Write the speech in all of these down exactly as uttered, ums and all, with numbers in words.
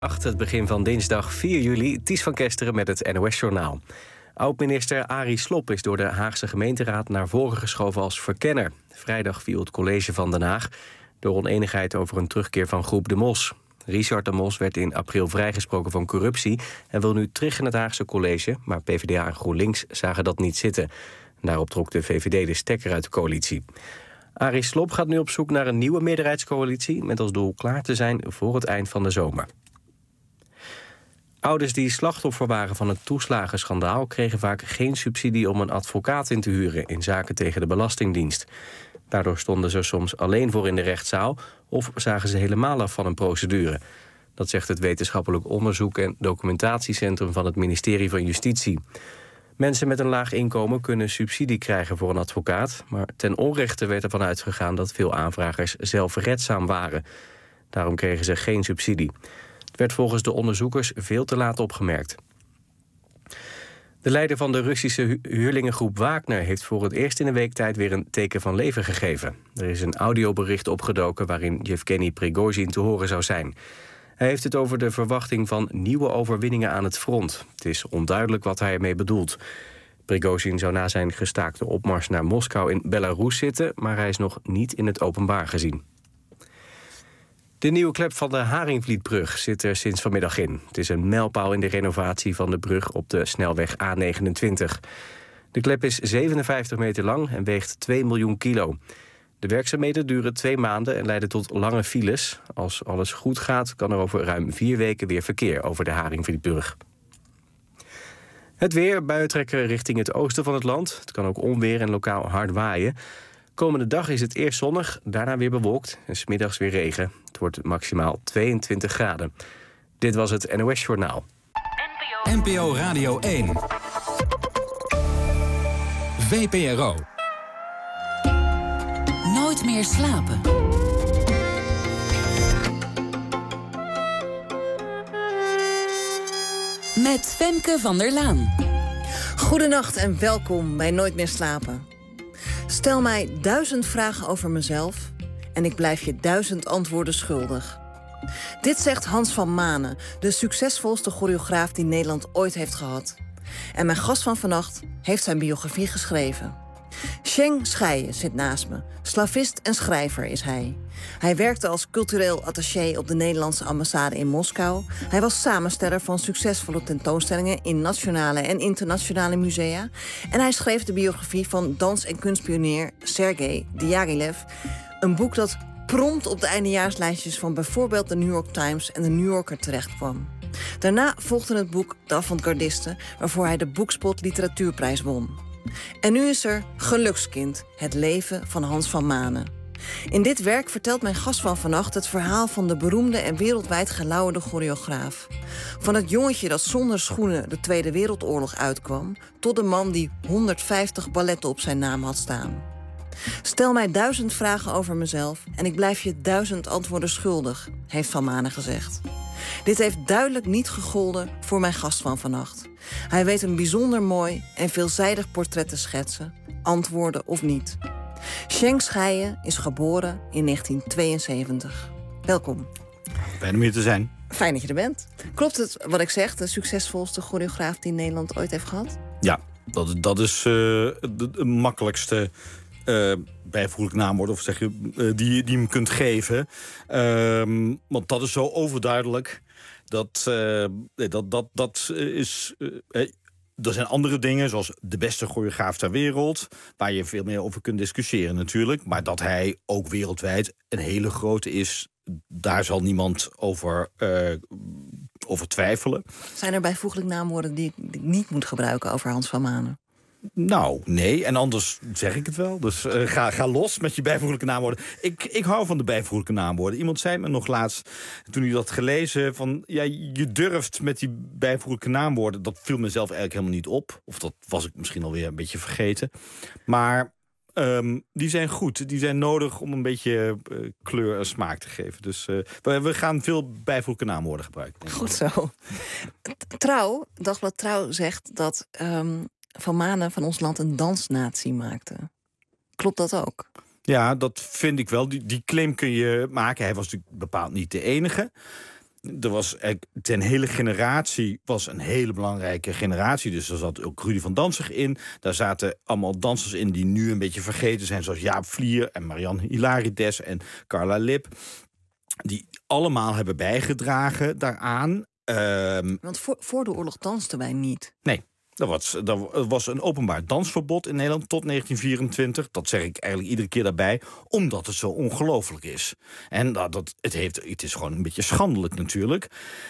Acht, het begin van dinsdag vier juli, Ties van Kesteren met het N O S-journaal. Oud-minister Arie Slob is door de Haagse gemeenteraad naar voren geschoven als verkenner. Vrijdag viel het college van Den Haag door onenigheid over een terugkeer van groep De Mos. Richard De Mos werd in april vrijgesproken van corruptie en wil nu terug in het Haagse college, maar PvdA en GroenLinks zagen dat niet zitten. Daarop trok de V V D de stekker uit de coalitie. Arie Slob gaat nu op zoek naar een nieuwe meerderheidscoalitie met als doel klaar te zijn voor het eind van de zomer. Ouders die slachtoffer waren van het toeslagenschandaal kregen vaak geen subsidie om een advocaat in te huren in zaken tegen de Belastingdienst. Daardoor stonden ze soms alleen voor in de rechtszaal of zagen ze helemaal af van een procedure. Dat zegt het Wetenschappelijk Onderzoek en Documentatiecentrum van het ministerie van Justitie. Mensen met een laag inkomen kunnen subsidie krijgen voor een advocaat, maar ten onrechte werd ervan uitgegaan dat veel aanvragers zelfredzaam waren. Daarom kregen ze geen subsidie. Het werd volgens de onderzoekers veel te laat opgemerkt. De leider van de Russische hu- huurlingengroep Wagner heeft voor het eerst in een week tijd weer een teken van leven gegeven. Er is een audiobericht opgedoken waarin Yevgeny Prigozhin te horen zou zijn. Hij heeft het over de verwachting van nieuwe overwinningen aan het front. Het is onduidelijk wat hij ermee bedoelt. Prigozhin zou na zijn gestaakte opmars naar Moskou in Belarus zitten, maar hij is nog niet in het openbaar gezien. De nieuwe klep van de Haringvlietbrug zit er sinds vanmiddag in. Het is een mijlpaal in de renovatie van de brug op de snelweg A negenentwintig. De klep is zevenenvijftig meter lang en weegt twee miljoen kilo. De werkzaamheden duren twee maanden en leiden tot lange files. Als alles goed gaat, kan er over ruim vier weken weer verkeer over de Haringvlietbrug. Het weer, buien trekken richting het oosten van het land. Het kan ook onweer en lokaal hard waaien. Komende dag is het eerst zonnig, daarna weer bewolkt en 's middags weer regen. Het wordt maximaal tweeëntwintig graden. Dit was het N O S-journaal. N P O Radio één. V P R O. Nooit meer slapen. Met Femke van der Laan. Goedenacht en welkom bij Nooit meer slapen. Stel mij duizend vragen over mezelf en ik blijf je duizend antwoorden schuldig. Dit zegt Hans van Manen, de succesvolste choreograaf die Nederland ooit heeft gehad. En mijn gast van vannacht heeft zijn biografie geschreven. Sheng Scheijen zit naast me. Slavist en schrijver is hij. Hij werkte als cultureel attaché op de Nederlandse ambassade in Moskou. Hij was samensteller van succesvolle tentoonstellingen in nationale en internationale musea. En hij schreef de biografie van dans- en kunstpionier Sergei Diaghilev. Een boek dat prompt op de eindejaarslijstjes van bijvoorbeeld de New York Times en de New Yorker terechtkwam. Daarna volgde het boek De Avantgardisten, waarvoor hij de Boekspot Literatuurprijs won. En nu is er Gelukskind, het leven van Hans van Manen. In dit werk vertelt mijn gast van vannacht het verhaal van de beroemde en wereldwijd gelauwerde choreograaf. Van het jongetje dat zonder schoenen de Tweede Wereldoorlog uitkwam, tot de man die honderdvijftig balletten op zijn naam had staan. Stel mij duizend vragen over mezelf en ik blijf je duizend antwoorden schuldig, heeft Van Manen gezegd. Dit heeft duidelijk niet gegolden voor mijn gast van vannacht. Hij weet een bijzonder mooi en veelzijdig portret te schetsen, antwoorden of niet. Sheng Scheijen is geboren in negentien tweeënzeventig. Welkom. Fijn om hier te zijn. Fijn dat je er bent. Klopt het wat ik zeg, de succesvolste choreograaf die Nederland ooit heeft gehad? Ja, dat, dat is uh, de, de makkelijkste uh, bijvoeglijk naamwoord, of zeg je, uh, die, die je hem kunt geven. Uh, want dat is zo overduidelijk. Dat, uh, dat, dat, dat is... Uh, Er zijn andere dingen, zoals de beste choreograaf ter wereld, waar je veel meer over kunt discussiëren natuurlijk. Maar dat hij ook wereldwijd een hele grote is, daar zal niemand over, uh, over twijfelen. Zijn er bijvoeglijk naamwoorden die ik niet moet gebruiken over Hans van Manen? Nou, nee. En anders zeg ik het wel. Dus uh, ga, ga los met je bijvoeglijke naamwoorden. Ik, ik hou van de bijvoeglijke naamwoorden. Iemand zei me nog laatst, toen hij dat gelezen, van ja, je durft met die bijvoeglijke naamwoorden. Dat viel mezelf eigenlijk helemaal niet op. Of dat was ik misschien alweer een beetje vergeten. Maar um, die zijn goed. Die zijn nodig om een beetje uh, kleur en smaak te geven. Dus uh, we, we gaan veel bijvoeglijke naamwoorden gebruiken. Goed zo. Trouw, Dagblad Trouw zegt dat Um... Van Manen van ons land een dansnatie maakte. Klopt dat ook? Ja, dat vind ik wel. Die, die claim kun je maken. Hij was natuurlijk bepaald niet de enige. Er was een hele generatie, was een hele belangrijke generatie. Dus er zat ook Rudy van Danzig in. Daar zaten allemaal dansers in die nu een beetje vergeten zijn. Zoals Jaap Vlier en Marianne Hilarides en Carla Lip. Die allemaal hebben bijgedragen daaraan. Um, Want voor, voor de oorlog dansten wij niet. Nee. Er was, er was een openbaar dansverbod in Nederland tot negentien vierentwintig. Dat zeg ik eigenlijk iedere keer daarbij, omdat het zo ongelooflijk is. En dat, dat, het, heeft, het is gewoon een beetje schandelijk natuurlijk.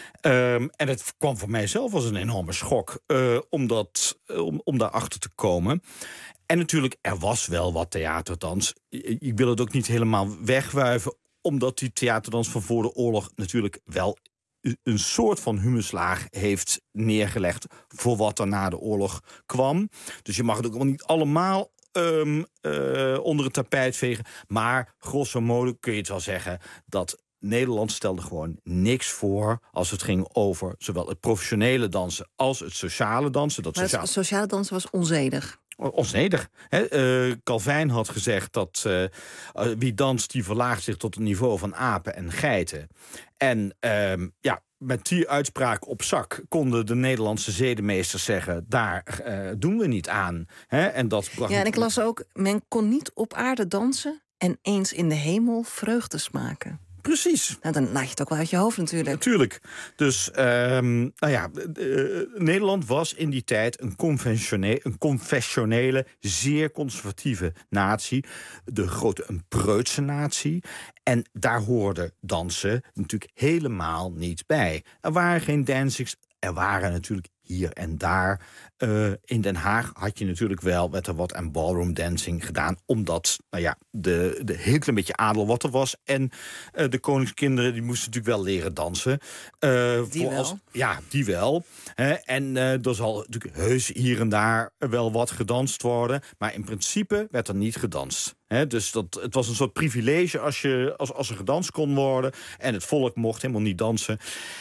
Um, en het kwam voor mijzelf als een enorme schok uh, om, dat, om, om daarachter te komen. En natuurlijk, er was wel wat theaterdans. Ik wil het ook niet helemaal wegwuiven, omdat die theaterdans van voor de oorlog natuurlijk wel een soort van humuslaag heeft neergelegd voor wat er na de oorlog kwam. Dus je mag het ook wel niet allemaal um, uh, onder het tapijt vegen. Maar grosso modo kun je het wel zeggen dat Nederland stelde gewoon niks voor als het ging over zowel het professionele dansen als het sociale dansen. Dat maar sociaal... het sociale dansen was onzedig. Onzedig. Uh, Calvijn had gezegd dat uh, uh, wie danst, die verlaagt zich tot het niveau van apen en geiten. En uh, ja, met die uitspraak op zak konden de Nederlandse zedenmeesters zeggen, daar uh, doen we niet aan. Hè? En dat bracht ja, en ik las ook, men kon niet op aarde dansen en eens in de hemel vreugde smaken. Precies. Nou, dan laat je het ook wel uit je hoofd natuurlijk. Natuurlijk. Dus, um, nou ja, uh, Nederland was in die tijd een, conventionele, een confessionele, zeer conservatieve natie. De grote, een preutse natie. En daar hoorde dansen natuurlijk helemaal niet bij. Er waren geen dancings. Er waren natuurlijk hier en daar. Uh, in Den Haag had je natuurlijk wel, werd er wat aan ballroom dancing gedaan, omdat, nou ja, de, de heel klein beetje adel wat er was. En uh, de koningskinderen, die moesten natuurlijk wel leren dansen. Uh, die wel? Als, ja, die wel. Hè? En uh, er zal natuurlijk heus hier en daar wel wat gedanst worden. Maar in principe werd er niet gedanst. He, dus dat, het was een soort privilege als, je, als, als er gedanst kon worden. En het volk mocht helemaal niet dansen.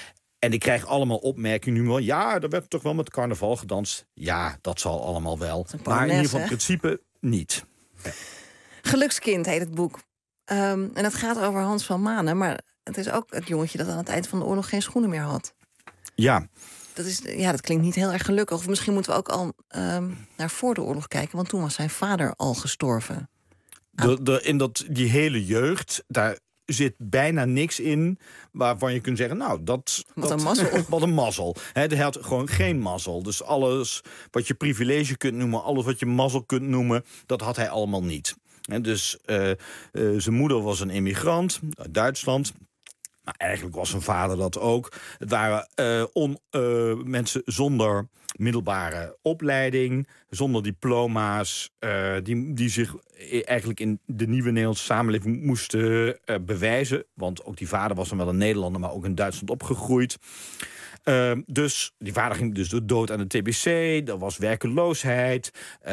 En ik krijg allemaal opmerkingen nu wel. Ja, er werd toch wel met carnaval gedanst. Ja, dat zal allemaal wel. Maar in ieder geval in principe niet. Ja. Gelukskind heet het boek. Um, en het gaat over Hans van Manen. Maar het is ook het jongetje dat aan het eind van de oorlog geen schoenen meer had. Ja. Dat, is, ja, dat klinkt niet heel erg gelukkig. Of misschien moeten we ook al um, naar voor de oorlog kijken. Want toen was zijn vader al gestorven. De, de, in dat, die hele jeugd, daar zit bijna niks in waarvan je kunt zeggen, nou, dat... Wat dat, een mazzel. Wat een mazzel. He, hij had gewoon geen mazzel. Dus alles wat je privilege kunt noemen, alles wat je mazzel kunt noemen, dat had hij allemaal niet. He, dus uh, uh, zijn moeder was een immigrant uit Duitsland. Maar eigenlijk was zijn vader dat ook. Het waren uh, on, uh, mensen zonder middelbare opleiding, zonder diploma's, uh, die, die zich eigenlijk in de nieuwe Nederlandse samenleving moesten uh, bewijzen. Want ook die vader was dan wel een Nederlander, maar ook in Duitsland opgegroeid. Uh, dus die vader ging dus dood aan de T B C, er was werkeloosheid. Uh,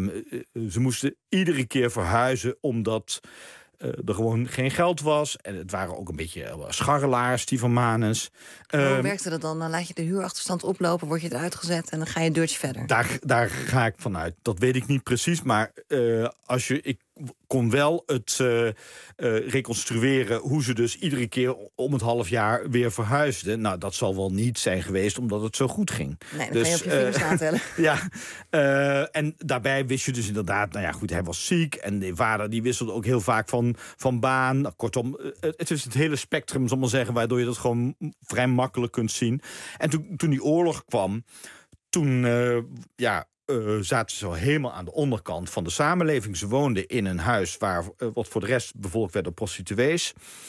ze moesten iedere keer verhuizen omdat Uh, er gewoon geen geld was. En het waren ook een beetje uh, scharrelaars, die van Manens. Uh, Hoe uh, werkte dat dan? Dan laat je de huurachterstand oplopen, word je eruit gezet en dan ga je een deurtje verder. Daar, daar ga ik vanuit. Dat weet ik niet precies. Maar uh, als je, ik kon wel het uh, uh, reconstrueren hoe ze dus iedere keer om het half jaar weer verhuisden. Nou, dat zal wel niet zijn geweest omdat het zo goed ging. Nee, dan dus, ga je op je vingers uh, aantellen. Ja, uh, en daarbij wist je dus inderdaad, nou ja, goed, hij was ziek en de vader die wisselde ook heel vaak van, van baan. Nou, kortom, uh, het is het hele spectrum, zal ik maar zeggen, waardoor je dat gewoon vrij makkelijk kunt zien. En toen, toen die oorlog kwam, toen, uh, ja, Uh, zaten ze al helemaal aan de onderkant van de samenleving. Ze woonden in een huis waar uh, wat voor de rest bevolkt werd door prostituees.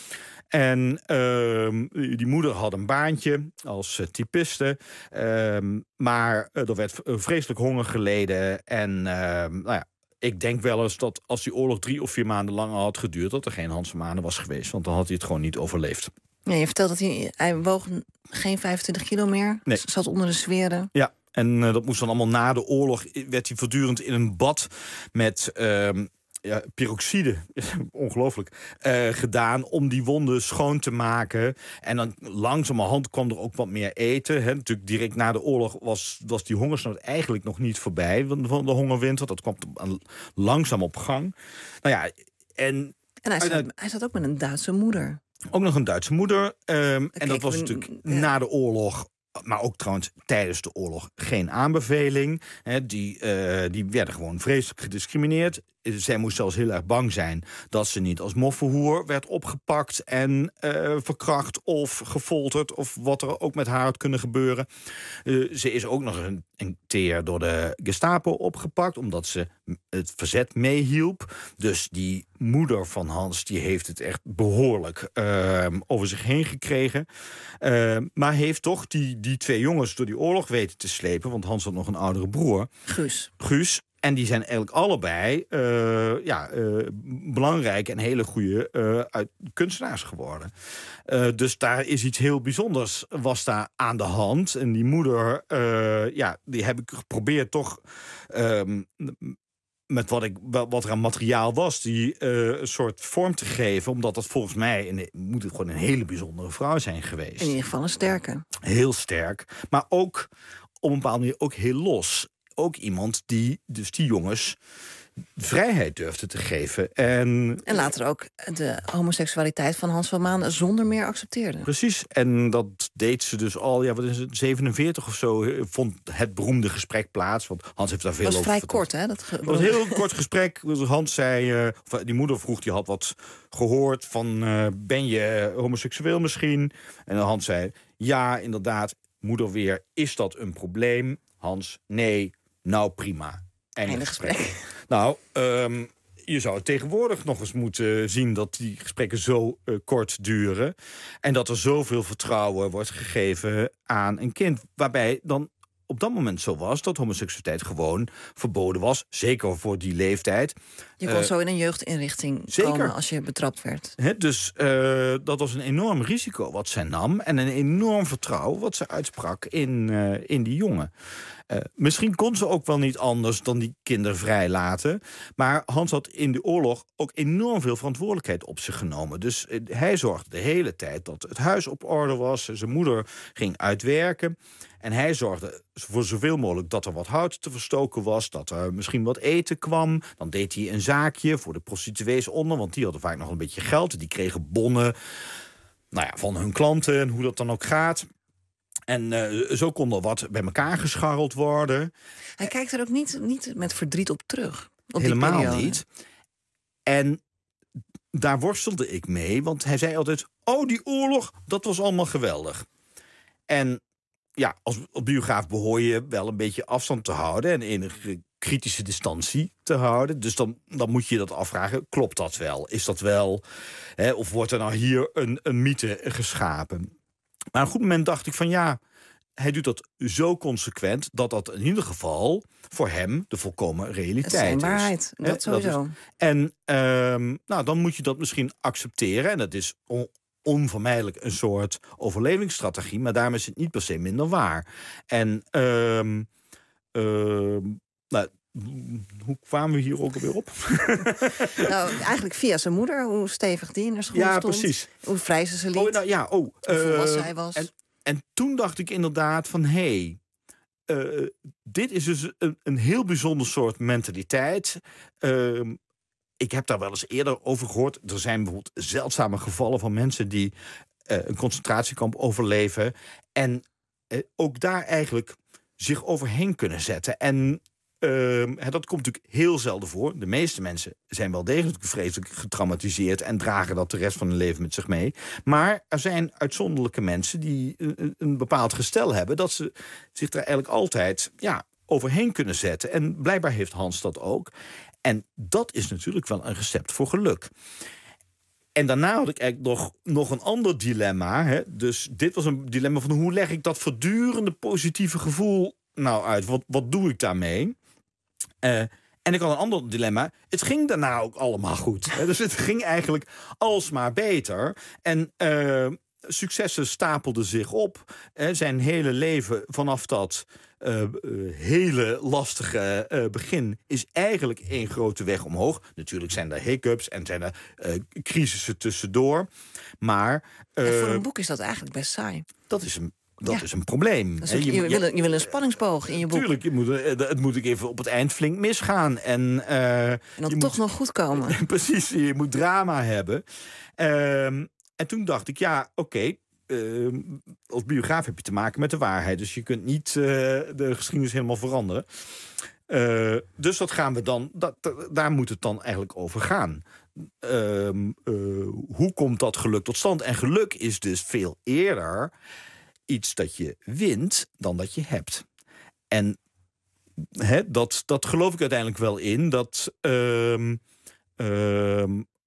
En uh, die moeder had een baantje als uh, typiste. Uh, maar uh, er werd uh, vreselijk honger geleden. En uh, nou ja, ik denk wel eens dat als die oorlog drie of vier maanden langer had geduurd, dat er geen Hans van Manen was geweest. Want dan had hij het gewoon niet overleefd. Ja, je vertelt dat hij, hij woog geen vijfentwintig kilo meer. Nee. Zat onder de zweren. Ja. En uh, dat moest dan allemaal na de oorlog, werd hij voortdurend in een bad met uh, ja, peroxide, ongelooflijk, uh, gedaan om die wonden schoon te maken. En dan langzamerhand kwam er ook wat meer eten. Hè. Natuurlijk direct na de oorlog was, was die hongersnood eigenlijk nog niet voorbij van de hongerwinter. Dat kwam langzaam op gang. Nou ja, en... En hij zat, hij zat ook met een Duitse moeder. Ook nog een Duitse moeder. Um, en dat was we, natuurlijk ja. na de oorlog, maar ook trouwens tijdens de oorlog, geen aanbeveling. He, die, uh, die werden gewoon vreselijk gediscrimineerd. Zij moest zelfs heel erg bang zijn dat ze niet als moffenhoer werd opgepakt en uh, verkracht of gefolterd of wat er ook met haar had kunnen gebeuren. Uh, ze is ook nog een, een keer door de Gestapo opgepakt omdat ze het verzet meehielp. Dus die moeder van Hans die heeft het echt behoorlijk uh, over zich heen gekregen. Uh, maar heeft toch die, die twee jongens door die oorlog weten te slepen, want Hans had nog een oudere broer. Guus. Guus. En die zijn eigenlijk allebei uh, ja, uh, belangrijke en hele goede uh, kunstenaars geworden. Uh, dus daar is iets heel bijzonders was daar aan de hand. En die moeder, uh, ja, die heb ik geprobeerd toch Uh, met wat, ik, wat er aan materiaal was, die uh, een soort vorm te geven. Omdat dat volgens mij een, moet het gewoon een hele bijzondere vrouw zijn geweest. In ieder geval een sterke. Heel sterk. Maar ook op een bepaalde manier ook heel los. Ook iemand die dus die jongens vrijheid durfde te geven. En, en later ook de homoseksualiteit van Hans van Maan zonder meer accepteerde. Precies. En dat deed ze dus al, ja, wat is het, zevenenveertig of zo, vond het beroemde gesprek plaats. Want Hans heeft daar veel over verteld. Dat was vrij kort, hè? Dat ge- Het was een heel kort gesprek. Hans zei, uh, of die moeder vroeg, die had wat gehoord van, uh, ben je homoseksueel misschien? En Hans zei, ja, inderdaad. Moeder weer, is dat een probleem? Hans, nee. Nou, prima. Einde gesprek. gesprek. Nou, um, je zou tegenwoordig nog eens moeten zien dat die gesprekken zo uh, kort duren. En dat er zoveel vertrouwen wordt gegeven aan een kind. Waarbij dan op dat moment zo was dat homoseksualiteit gewoon verboden was. Zeker voor die leeftijd. Je kon uh, zo in een jeugdinrichting zeker. komen als je betrapt werd. He, dus uh, dat was een enorm risico wat zij nam. En een enorm vertrouwen wat ze uitsprak in, uh, in die jongen. Uh, misschien kon ze ook wel niet anders dan die kinderen vrijlaten. Maar Hans had in de oorlog ook enorm veel verantwoordelijkheid op zich genomen. Dus uh, hij zorgde de hele tijd dat het huis op orde was. Zijn moeder ging uitwerken. En hij zorgde voor zoveel mogelijk dat er wat hout te verstoken was. Dat er misschien wat eten kwam. Dan deed hij een zaakje voor de prostituees onder. Want die hadden vaak nog een beetje geld. Die kregen bonnen nou ja, van hun klanten en hoe dat dan ook gaat. En uh, zo kon er wat bij elkaar gescharreld worden. Hij kijkt er ook niet, niet met verdriet op terug. Op Helemaal die niet. En daar worstelde ik mee. Want hij zei altijd, oh, die oorlog, dat was allemaal geweldig. En ja, als biograaf behoor je wel een beetje afstand te houden en enige kritische distantie te houden. Dus dan, dan moet je dat afvragen, klopt dat wel? Is dat wel, hè, of wordt er nou hier een, een mythe geschapen? Maar op een goed moment dacht ik van ja, hij doet dat zo consequent dat dat in ieder geval voor hem de volkomen realiteit is. Het is waarheid, dat He, sowieso. Dat is, en um, nou, dan moet je dat misschien accepteren. En dat is on, onvermijdelijk een soort overlevingsstrategie, maar daarmee is het niet per se minder waar. En um, um, nou, hoe kwamen we hier ook alweer op? Nou, eigenlijk via zijn moeder, hoe stevig die in haar school ja, stond. Precies. Hoe vrij ze ze liet. Oh, nou, ja, oh, hoe volwassen uh, hij was. En, en toen dacht ik inderdaad van, hé, hey, uh, dit is dus een, een heel bijzonder soort mentaliteit. Uh, ik heb daar wel eens eerder over gehoord. Er zijn bijvoorbeeld zeldzame gevallen van mensen die uh, een concentratiekamp overleven. En uh, ook daar eigenlijk zich overheen kunnen zetten. En Uh, dat komt natuurlijk heel zelden voor. De meeste mensen zijn wel degelijk vreselijk getraumatiseerd en dragen dat de rest van hun leven met zich mee. Maar er zijn uitzonderlijke mensen die een, een bepaald gestel hebben, dat ze zich er eigenlijk altijd ja, overheen kunnen zetten. En blijkbaar heeft Hans dat ook. En dat is natuurlijk wel een recept voor geluk. En daarna had ik eigenlijk nog, nog een ander dilemma. Hè? Dus dit was een dilemma van hoe leg ik dat voortdurende positieve gevoel nou uit? Wat, wat doe ik daarmee? Uh, en ik had een ander dilemma. Het ging daarna ook allemaal goed. Hè? Dus het ging eigenlijk alsmaar beter. En uh, successen stapelden zich op. Uh, zijn hele leven vanaf dat uh, uh, hele lastige uh, begin is eigenlijk één grote weg omhoog. Natuurlijk zijn er hiccups en zijn er uh, crisissen tussendoor. Maar uh, en voor een boek is dat eigenlijk best saai. Dat is een Dat ja. is een probleem. Is ook, je, je, wil, je wil een spanningsboog in je boek. Tuurlijk, je moet, het moet ik even op het eind flink misgaan. En, uh, en dan je toch moet, nog goed komen. Precies, je moet drama hebben. Uh, en toen dacht ik, ja, oké... Okay, uh, als biograaf heb je te maken met de waarheid. Dus je kunt niet uh, de geschiedenis helemaal veranderen. Uh, dus dat gaan we dan, dat, daar moet het dan eigenlijk over gaan. Uh, uh, hoe komt dat geluk tot stand? En geluk is dus veel eerder iets dat je wint dan dat je hebt. En he, dat, dat geloof ik uiteindelijk wel in. Dat uh, uh,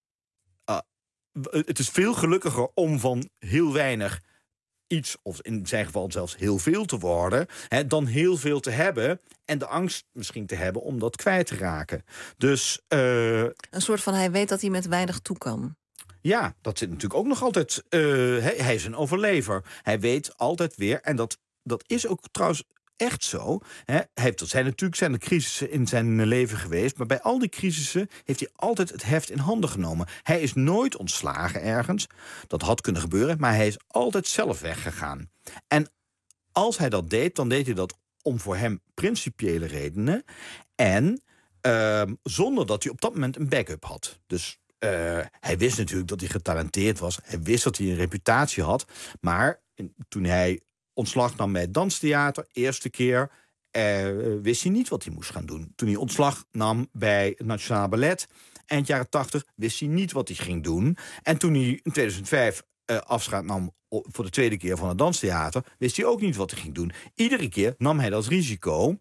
uh, het is veel gelukkiger om van heel weinig iets, of in zijn geval zelfs heel veel te worden, hè, dan heel veel te hebben en de angst misschien te hebben om dat kwijt te raken. Dus uh, een soort van hij weet dat hij met weinig toe kan. Ja, dat zit natuurlijk ook nog altijd. Uh, hij, hij is een overlever. Hij weet altijd weer, en dat, dat is ook trouwens echt zo. Hè. Hij heeft, er zijn natuurlijk zijn er crisissen in zijn leven geweest, maar bij al die crisissen heeft hij altijd het heft in handen genomen. Hij is nooit ontslagen ergens. Dat had kunnen gebeuren, maar hij is altijd zelf weggegaan. En als hij dat deed, dan deed hij dat om voor hem principiële redenen en uh, zonder dat hij op dat moment een backup had. Dus uh, hij wist natuurlijk dat hij getalenteerd was. Hij wist dat hij een reputatie had, maar toen hij ontslag nam bij het danstheater, eerste keer, eh, wist hij niet wat hij moest gaan doen. Toen hij ontslag nam bij het Nationaal Ballet, eind jaren tachtig, wist hij niet wat hij ging doen. En toen hij in tweeduizend vijf eh, afscheid nam voor de tweede keer van het danstheater, wist hij ook niet wat hij ging doen. Iedere keer nam hij dat risico.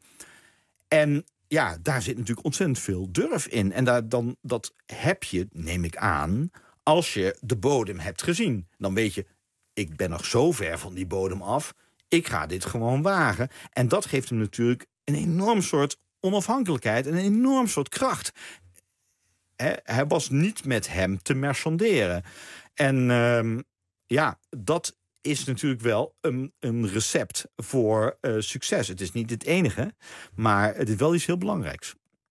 En ja, daar zit natuurlijk ontzettend veel durf in. En daar, dan, dat heb je, neem ik aan, als je de bodem hebt gezien. Dan weet je, ik ben nog zo ver van die bodem af. Ik ga dit gewoon wagen. En dat geeft hem natuurlijk een enorm soort onafhankelijkheid, een enorm soort kracht. He, hij was niet met hem te marchanderen. En uh, ja, dat is natuurlijk wel een, een recept voor uh, succes. Het is niet het enige, maar het is wel iets heel belangrijks.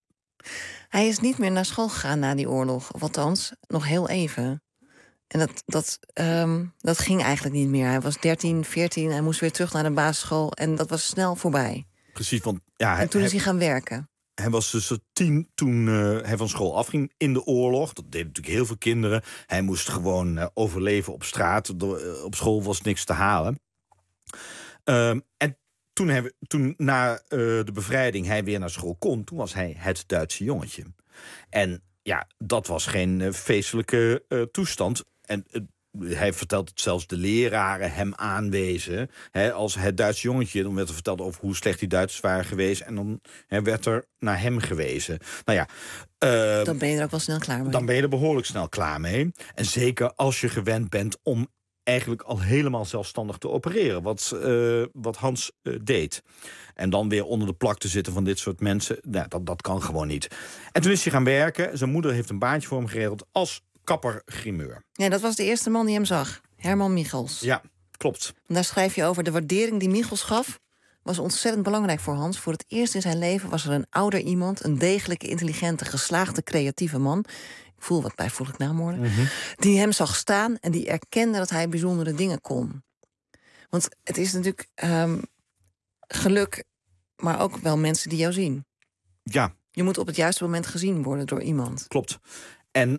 Hij is niet meer naar school gegaan na die oorlog. Of althans, nog heel even. En dat, dat, um, dat ging eigenlijk niet meer. Hij was dertien, veertien, hij moest weer terug naar de basisschool. En dat was snel voorbij. Precies, want ja, hij, en toen is hij hij gaan werken. Hij was dus tien toen uh, hij van school afging in de oorlog. Dat deden natuurlijk heel veel kinderen. Hij moest gewoon uh, overleven op straat. Uh, op school was niks te halen. Um, en toen, hij, toen na uh, de bevrijding hij weer naar school kon, toen was hij het Duitse jongetje. En ja, dat was geen uh, feestelijke uh, toestand. En uh, hij vertelt het zelfs de leraren hem aanwezen. Hè, als het Duitse jongetje, dan werd er verteld over hoe slecht die Duitsers waren geweest. En dan hè, werd er naar hem gewezen. Nou ja, uh, dan ben je er ook wel snel klaar mee. Dan ben je er behoorlijk snel klaar mee. En zeker als je gewend bent om eigenlijk al helemaal zelfstandig te opereren. Wat, uh, wat Hans uh, deed. En dan weer onder de plak te zitten van dit soort mensen. Nou, dat, dat kan gewoon niet. En toen is hij gaan werken. Zijn moeder heeft een baantje voor hem geregeld als kapper-grimeur. Ja, dat was de eerste man die hem zag. Herman Michels. Ja, klopt. En daar schrijf je over de waardering die Michels gaf. Was ontzettend belangrijk voor Hans. Voor het eerst in zijn leven was er een ouder iemand. Een degelijke, intelligente, geslaagde, creatieve man. Ik voel wat bijvoeglijk naamwoorden. Mm-hmm. Die hem zag staan en die erkende dat hij bijzondere dingen kon. Want het is natuurlijk um, geluk, maar ook wel mensen die jou zien. Ja. Je moet op het juiste moment gezien worden door iemand. Klopt. En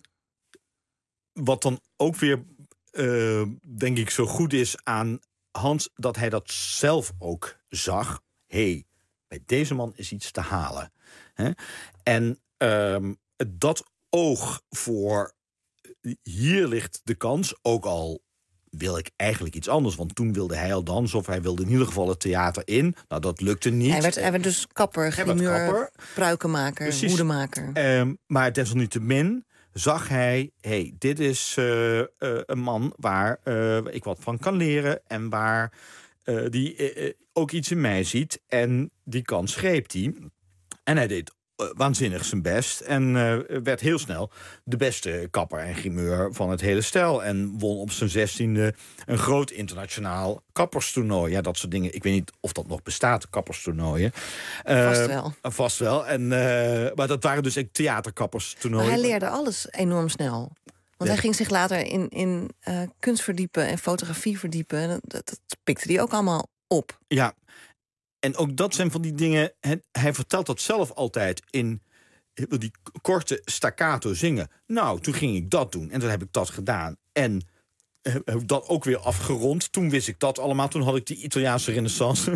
wat dan ook weer, uh, denk ik, zo goed is aan Hans, dat hij dat zelf ook zag. Hé, hey, bij deze man is iets te halen. Hè? En uh, dat oog voor hier ligt de kans, ook al wil ik eigenlijk iets anders. Want toen wilde hij al dansen, of hij wilde in ieder geval het theater in. Nou, dat lukte niet. Hij werd, hij werd dus kapper, grimeur, pruikenmaker, Precies. hoedemaker. Uh, maar desalniettemin zag hij, hey, dit is uh, uh, een man waar uh, ik wat van kan leren en waar uh, die uh, ook iets in mij ziet. En die kans greep hij. En hij deed uh, waanzinnig zijn best en uh, werd heel snel de beste kapper en grimeur van het hele stel. En won op zijn zestiende een groot internationaal kapperstoernooi. Ja, dat soort dingen. Ik weet niet of dat nog bestaat, kapperstoernooien. Uh, vast wel. Vast wel. En, uh, maar dat waren dus theaterkapperstoernooien. Maar hij leerde alles enorm snel. Want ja. hij ging zich later in, in uh, kunst verdiepen en fotografie verdiepen. En dat, dat pikte hij ook allemaal op. Ja. En ook dat zijn van die dingen. Hij, hij vertelt dat zelf altijd in die korte staccato zingen. Nou, toen ging ik dat doen en toen heb ik dat gedaan. En heb ik dat ook weer afgerond. Toen wist ik dat allemaal. Toen had ik die Italiaanse renaissance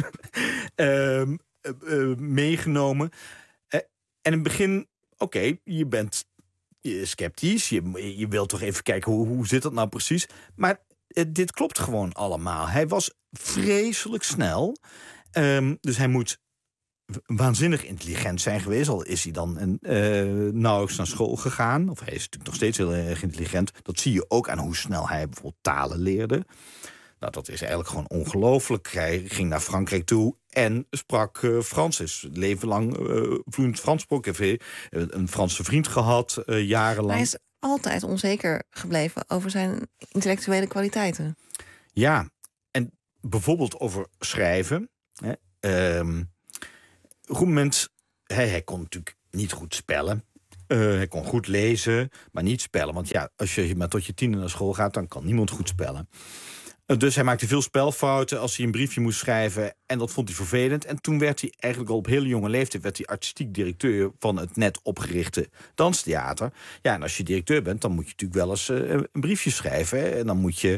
uh, uh, uh, meegenomen. Uh, en in het begin, oké, okay, je bent sceptisch. Je, je wilt toch even kijken, hoe, hoe zit dat nou precies? Maar uh, dit klopt gewoon allemaal. Hij was vreselijk snel. Um, dus hij moet waanzinnig intelligent zijn geweest. Al is hij dan een, uh, nauwelijks naar school gegaan. Of hij is natuurlijk nog steeds heel erg intelligent. Dat zie je ook aan hoe snel hij bijvoorbeeld talen leerde. Nou, dat is eigenlijk gewoon ongelooflijk. Hij ging naar Frankrijk toe en sprak uh, Frans. Is leven lang uh, vloeiend Frans gesproken. Heeft uh, een Franse vriend gehad, uh, jarenlang. Hij is altijd onzeker gebleven over zijn intellectuele kwaliteiten. Ja, en bijvoorbeeld over schrijven. Hè. Um, op een goed moment, hij, hij kon natuurlijk niet goed spellen. Uh, hij kon goed lezen, maar niet spellen. Want ja, als je maar tot je tiende naar school gaat, dan kan niemand goed spellen. Uh, dus hij maakte veel spelfouten als hij een briefje moest schrijven. En dat vond hij vervelend. En toen werd hij eigenlijk al op hele jonge leeftijd werd hij artistiek directeur van het net opgerichte danstheater. Ja, en als je directeur bent, dan moet je natuurlijk wel eens uh, een briefje schrijven. Hè? En dan moet je.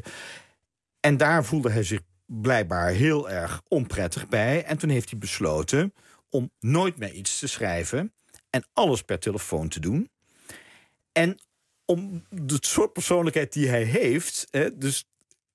En daar voelde hij zich blijkbaar heel erg onprettig bij. En toen heeft hij besloten om nooit meer iets te schrijven en alles per telefoon te doen. En om de soort persoonlijkheid die hij heeft, hè, dus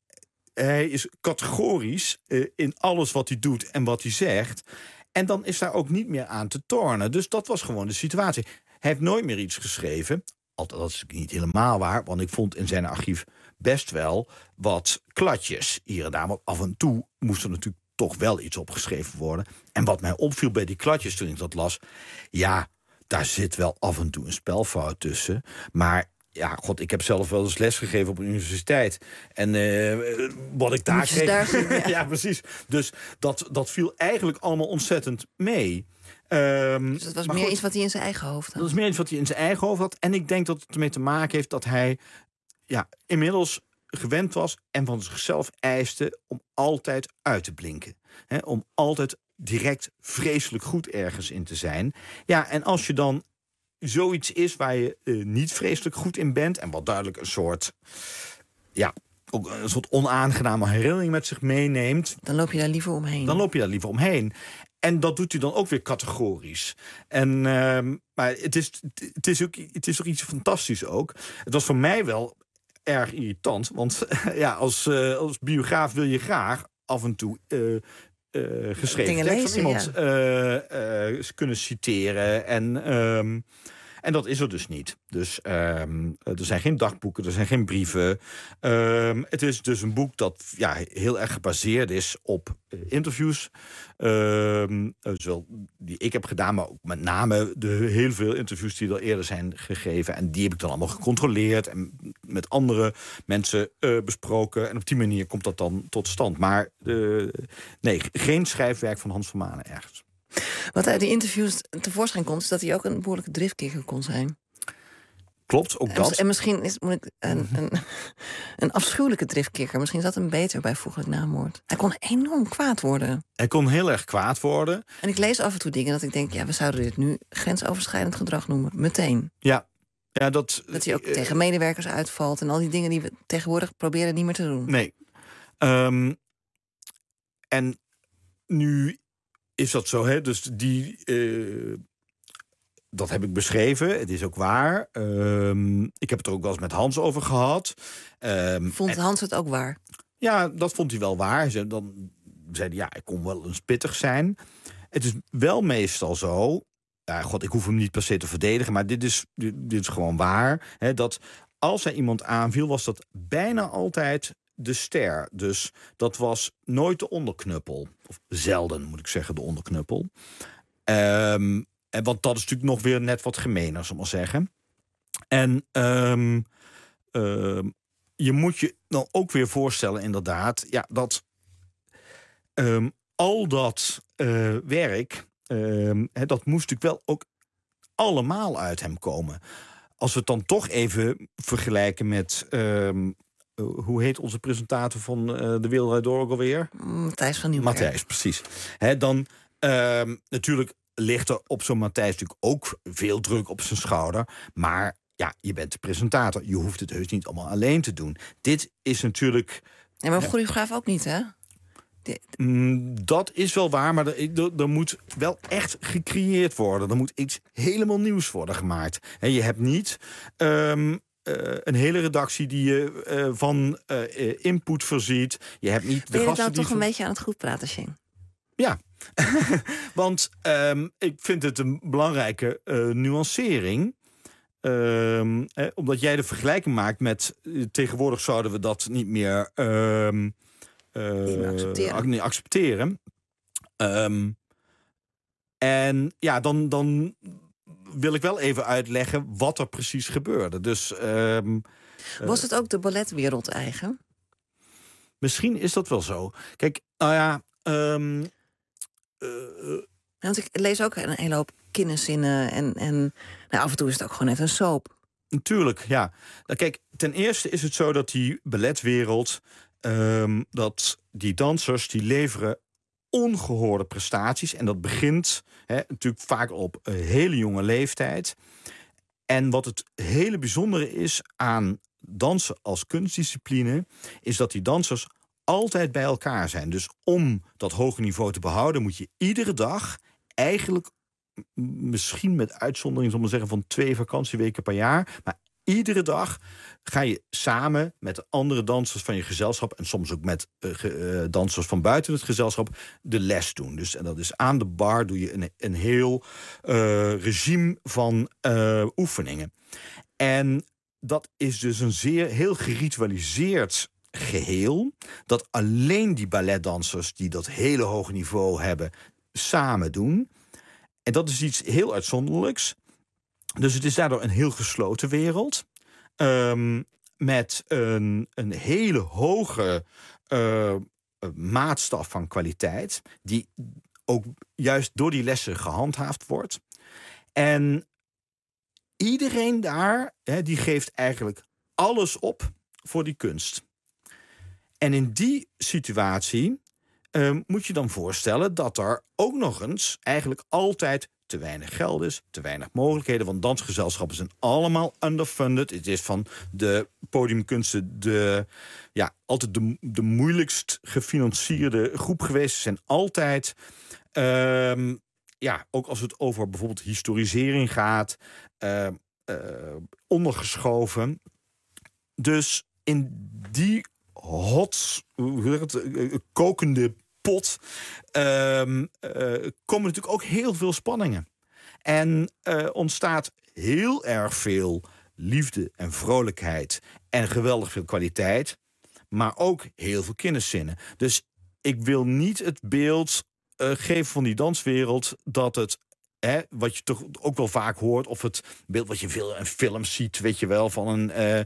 hij is categorisch uh, in alles wat hij doet en wat hij zegt. En dan is daar ook niet meer aan te tornen. Dus dat was gewoon de situatie. Hij heeft nooit meer iets geschreven. Althans, dat is niet helemaal waar, want ik vond in zijn archief best wel wat kladjes hier en daar. Want af en toe moest er natuurlijk toch wel iets opgeschreven worden. En wat mij opviel bij die kladjes toen ik dat las, ja, daar zit wel af en toe een spelfout tussen. Maar ja, god, ik heb zelf wel eens lesgegeven op een universiteit. En uh, wat ik daar kreeg. Daar zien, ja. Ja, precies. Dus dat, dat viel eigenlijk allemaal ontzettend mee. Um, dus dat was meer goed, iets wat hij in zijn eigen hoofd had. Dat is meer iets wat hij in zijn eigen hoofd had. En ik denk dat het ermee te maken heeft dat hij ja, inmiddels gewend was en van zichzelf eiste om altijd uit te blinken. He, om altijd direct vreselijk goed ergens in te zijn. Ja, en als je dan zoiets is waar je uh, niet vreselijk goed in bent en wat duidelijk een soort, ja, ook een soort onaangename herinnering met zich meeneemt, dan loop je daar liever omheen. Dan loop je daar liever omheen. En dat doet hij dan ook weer categorisch. En, uh, maar het is, het, is ook, het is ook iets fantastisch ook. Het was voor mij wel erg irritant. Want ja, als, uh, als biograaf wil je graag af en toe Uh, Uh, geschreven Dingen tekst lezen, van iemand ja. uh, uh, kunnen citeren. En, um, en dat is er dus niet. Dus um, er zijn geen dagboeken, er zijn geen brieven. Um, het is dus een boek dat ja, heel erg gebaseerd is op uh, interviews. Um, zowel die ik heb gedaan, maar ook met name de heel veel interviews die er eerder zijn gegeven. En die heb ik dan allemaal gecontroleerd en met andere mensen uh, besproken. En op die manier komt dat dan tot stand. Maar uh, nee, geen schrijfwerk van Hans van Manen ergens. Wat uit die interviews tevoorschijn komt, is dat hij ook een behoorlijke driftkikker kon zijn. Klopt, ook dat. En misschien is moet ik een, een, een afschuwelijke driftkikker. Misschien is dat een beter bijvoeglijk naamwoord. Hij kon enorm kwaad worden. Hij kon heel erg kwaad worden. En ik lees af en toe dingen dat ik denk, ja, we zouden dit nu grensoverschrijdend gedrag noemen. Meteen. Ja. Ja, dat, dat hij ook uh, tegen medewerkers uitvalt en al die dingen die we tegenwoordig proberen niet meer te doen. Nee. Um, en nu is dat zo, hè? Dus die, uh, dat heb ik beschreven. Het is ook waar. Um, ik heb het er ook wel eens met Hans over gehad. Um, vond en, Hans het ook waar? Ja, dat vond hij wel waar. Ze, dan zei hij, ja, ik kon wel eens pittig zijn. Het is wel meestal zo. Ja, god, ik hoef hem niet per se te verdedigen, maar dit is, dit, dit is gewoon waar. Hè, dat als hij iemand aanviel, was dat bijna altijd de ster. Dus dat was nooit de onderknuppel. Of zelden, moet ik zeggen, de onderknuppel. Um, en want dat is natuurlijk nog weer net wat gemener, zal ik maar zeggen. En um, um, je moet je dan ook weer voorstellen, inderdaad, ja, dat um, al dat uh, werk, um, he, dat moest natuurlijk wel ook allemaal uit hem komen. Als we het dan toch even vergelijken met Um, hoe heet onze presentator van uh, De Wereld Draait Door ook alweer? Matthijs van Nieuwkerk. Matthijs, precies. He, dan uh, natuurlijk ligt er op zo'n Matthijs natuurlijk ook veel druk op zijn schouder. Maar ja, je bent de presentator. Je hoeft het heus niet allemaal alleen te doen. Dit is natuurlijk... En maar choreograaf ook niet, hè? Mm, dat is wel waar, maar er, er, er moet wel echt gecreëerd worden. Er moet iets helemaal nieuws worden gemaakt. En je hebt niet um, uh, een hele redactie die je uh, van uh, input voorziet. Je hebt niet de ben je gasten nou toch die een beetje aan het goed praten, Sjen? Ja, want um, ik vind het een belangrijke uh, nuancering. Um, eh, omdat jij de vergelijking maakt met... Uh, tegenwoordig zouden we dat niet meer... Um, Uh, accepteren. Nee, accepteren. Um, en ja, dan, dan wil ik wel even uitleggen wat er precies gebeurde. Dus, um, Was het ook de balletwereld eigen? Misschien is dat wel zo. Kijk, nou ja... Um, uh, Want ik lees ook een hele hoop kinderzinnen. En, en nou, af en toe is het ook gewoon net een soap. Natuurlijk, ja. Nou, kijk, ten eerste is het zo dat die balletwereld... Um, dat die dansers die leveren ongehoorde prestaties. En dat begint he, natuurlijk vaak op een hele jonge leeftijd. En wat het hele bijzondere is aan dansen als kunstdiscipline... is dat die dansers altijd bij elkaar zijn. Dus om dat hoge niveau te behouden... moet je iedere dag eigenlijk... misschien met uitzondering zal ik zeggen, van twee vakantieweken per jaar... maar iedere dag ga je samen met de andere dansers van je gezelschap... en soms ook met uh, ge, uh, dansers van buiten het gezelschap... de les doen. Dus, en dat is aan de bar doe je een, een heel uh, regime van uh, oefeningen. En dat is dus een zeer heel geritualiseerd geheel... dat alleen die balletdansers die dat hele hoge niveau hebben... samen doen. En dat is iets heel uitzonderlijks... Dus het is daardoor een heel gesloten wereld. Um, met een, een hele hoge uh, maatstaf van kwaliteit. Die ook juist door die lessen gehandhaafd wordt. En iedereen daar, hè, die geeft eigenlijk alles op voor die kunst. En in die situatie um, moet je dan voorstellen dat er ook nog eens eigenlijk altijd... te weinig geld is, te weinig mogelijkheden. Want dansgezelschappen zijn allemaal underfunded. Het is van de podiumkunsten de, ja, altijd de, de moeilijkst gefinancierde groep geweest. Ze zijn altijd, um, ja, ook als het over bijvoorbeeld historisering gaat, uh, uh, ondergeschoven. Dus in die hot, hoe zeg het, uh, kokende pot um, uh, komen natuurlijk ook heel veel spanningen. En uh, ontstaat heel erg veel liefde en vrolijkheid en geweldig veel kwaliteit, maar ook heel veel kinderzinnen. Dus ik wil niet het beeld uh, geven van die danswereld dat het, hè, wat je toch ook wel vaak hoort, of het beeld wat je veel in films ziet, weet je wel, van een... Uh,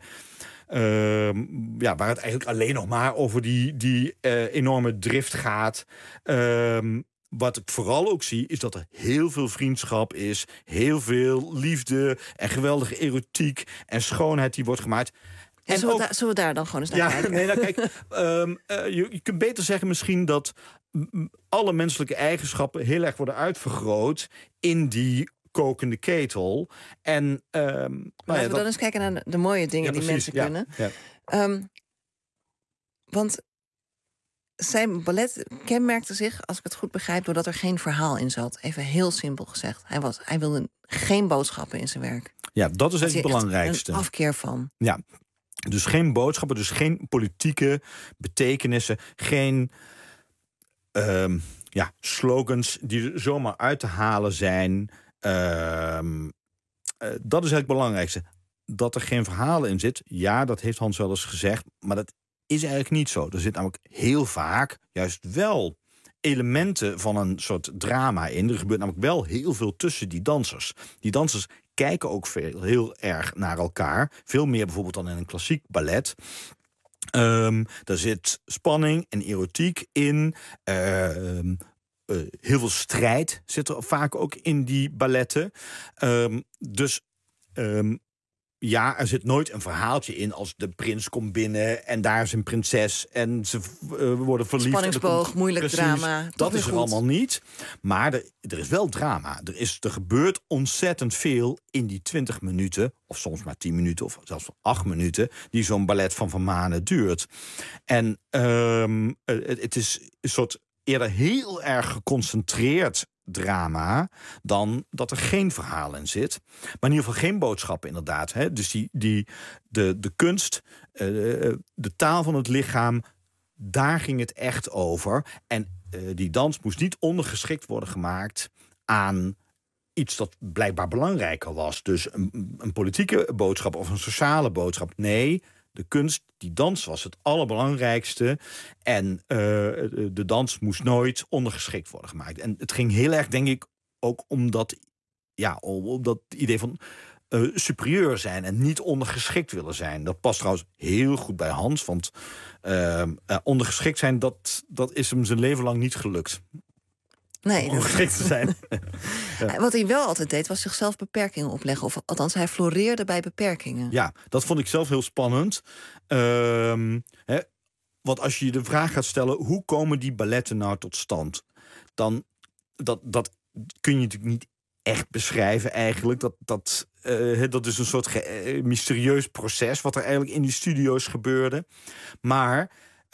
Uh, ja, waar het eigenlijk alleen nog maar over die, die uh, enorme drift gaat. Uh, wat ik vooral ook zie, is dat er heel veel vriendschap is. Heel veel liefde en geweldige erotiek en schoonheid die wordt gemaakt. En zullen, ook, we daar, zullen we daar dan gewoon eens naar ja, kijken? Nee, nou, kijk, um, uh, je, je kunt beter zeggen misschien dat alle menselijke eigenschappen heel erg worden uitvergroot in die kokende ketel. En, um, Laten nou ja, we dat... dan eens kijken naar de mooie dingen ja, die mensen ja, kunnen. Ja. Um, want zijn ballet kenmerkte zich, als ik het goed begrijp, doordat er geen verhaal in zat. Even heel simpel gezegd. Hij, was, hij wilde geen boodschappen in zijn werk. Ja, dat is Daar het belangrijkste. Een afkeer van. Ja, dus geen boodschappen, dus geen politieke betekenissen, geen um, ja, slogans die er zomaar uit te halen zijn. Um, uh, dat is eigenlijk het belangrijkste. Dat er geen verhalen in zit, ja, dat heeft Hans wel eens gezegd, maar dat is eigenlijk niet zo. Er zit namelijk heel vaak juist wel elementen van een soort drama in. Er gebeurt namelijk wel heel veel tussen die dansers. Die dansers kijken ook veel, heel erg naar elkaar. Veel meer bijvoorbeeld dan in een klassiek ballet. Um, daar zit spanning en erotiek in. Uh, um, uh, heel veel strijd zit er vaak ook in die balletten. Um, dus um, ja, er zit nooit een verhaaltje in als de prins komt binnen en daar is een prinses en ze uh, worden verliefd. Spanningsboog, komt, moeilijk precies, drama. Dat is er goed. allemaal niet. Maar er, er is wel drama. Er, is, er gebeurt ontzettend veel in die twintig minuten, of soms maar tien minuten, of zelfs acht minuten, die zo'n ballet van Van Manen duurt. En um, het, het is een soort eerder heel erg geconcentreerd drama dan dat er geen verhaal in zit. Maar in ieder geval geen boodschap inderdaad. Hè? Dus die, die, de, de kunst, uh, de taal van het lichaam, daar ging het echt over. En uh, die dans moest niet ondergeschikt worden gemaakt aan iets dat blijkbaar belangrijker was. Dus een, een politieke boodschap of een sociale boodschap. Nee, de kunst, die dans was het allerbelangrijkste. En uh, de dans moest nooit ondergeschikt worden gemaakt. En het ging heel erg, denk ik, ook om dat, ja, om dat idee van uh, superieur zijn en niet ondergeschikt willen zijn. Dat past trouwens heel goed bij Hans. Want uh, uh, ondergeschikt zijn, dat, dat is hem zijn leven lang niet gelukt. Nee, ondergeschikt te zijn. Ja. Wat hij wel altijd deed, was zichzelf beperkingen opleggen. Of althans, hij floreerde bij beperkingen. Ja, dat vond ik zelf heel spannend. Um, hè, want als je je de vraag gaat stellen, hoe komen die balletten nou tot stand? Dan, dat, dat kun je natuurlijk niet echt beschrijven eigenlijk. Dat, dat, uh, dat is een soort ge- uh, mysterieus proces wat er eigenlijk in die studio's gebeurde. Maar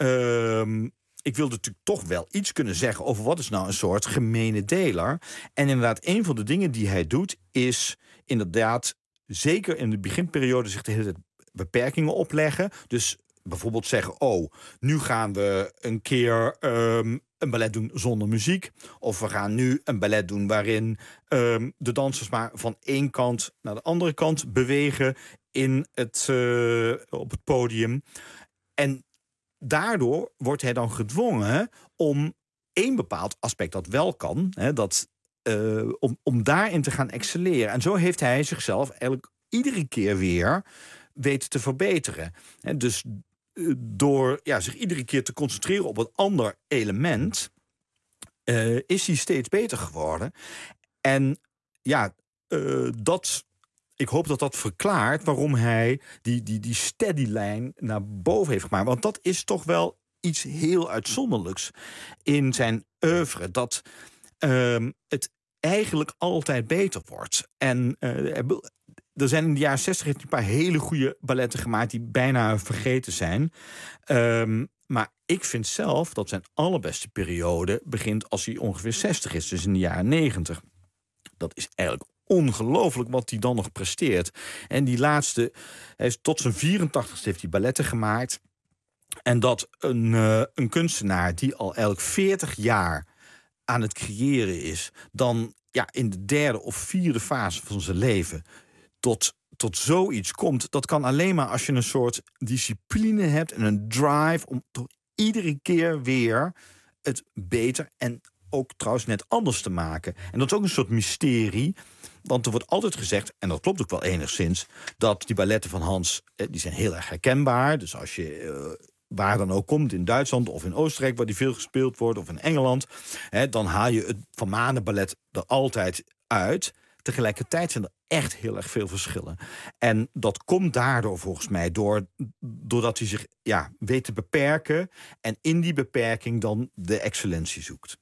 Um, ik wilde natuurlijk toch wel iets kunnen zeggen over wat is nou een soort gemene deler. En inderdaad, een van de dingen die hij doet is inderdaad, zeker in de beginperiode, zich de hele tijd beperkingen opleggen. Dus bijvoorbeeld zeggen, oh, nu gaan we een keer um, een ballet doen zonder muziek. Of we gaan nu een ballet doen waarin um, de dansers maar van één kant naar de andere kant bewegen in het, uh, op het podium. En daardoor wordt hij dan gedwongen om één bepaald aspect dat wel kan, hè, dat, uh, om, om daarin te gaan excelleren. En zo heeft hij zichzelf eigenlijk iedere keer weer weten te verbeteren. Hè, dus uh, door ja, zich iedere keer te concentreren op een ander element, uh, is hij steeds beter geworden. En ja, uh, dat... Ik hoop dat dat verklaart waarom hij die, die, die steady lijn naar boven heeft gemaakt. Want dat is toch wel iets heel uitzonderlijks in zijn oeuvre. Dat um, het eigenlijk altijd beter wordt. En uh, er zijn in de jaren zestig een paar hele goede balletten gemaakt die bijna vergeten zijn. Um, maar ik vind zelf dat zijn allerbeste periode begint als hij ongeveer zestig is. Dus in de jaren negentig. Dat is eigenlijk ongelooflijk wat hij dan nog presteert. En die laatste, hij is tot zijn vierentachtigste heeft hij balletten gemaakt. En dat een, uh, een kunstenaar die al eigenlijk veertig jaar aan het creëren is, dan ja, in de derde of vierde fase van zijn leven tot, tot zoiets komt, dat kan alleen maar als je een soort discipline hebt en een drive om toch iedere keer weer het beter en ook trouwens net anders te maken. En dat is ook een soort mysterie. Want er wordt altijd gezegd, en dat klopt ook wel enigszins, dat die balletten van Hans, die zijn heel erg herkenbaar. Dus als je uh, waar dan ook komt, in Duitsland of in Oostenrijk, waar die veel gespeeld wordt, of in Engeland, hè, dan haal je het Van Manen ballet er altijd uit. Tegelijkertijd zijn er echt heel erg veel verschillen. En dat komt daardoor volgens mij door, doordat hij zich ja, weet te beperken en in die beperking dan de excellentie zoekt.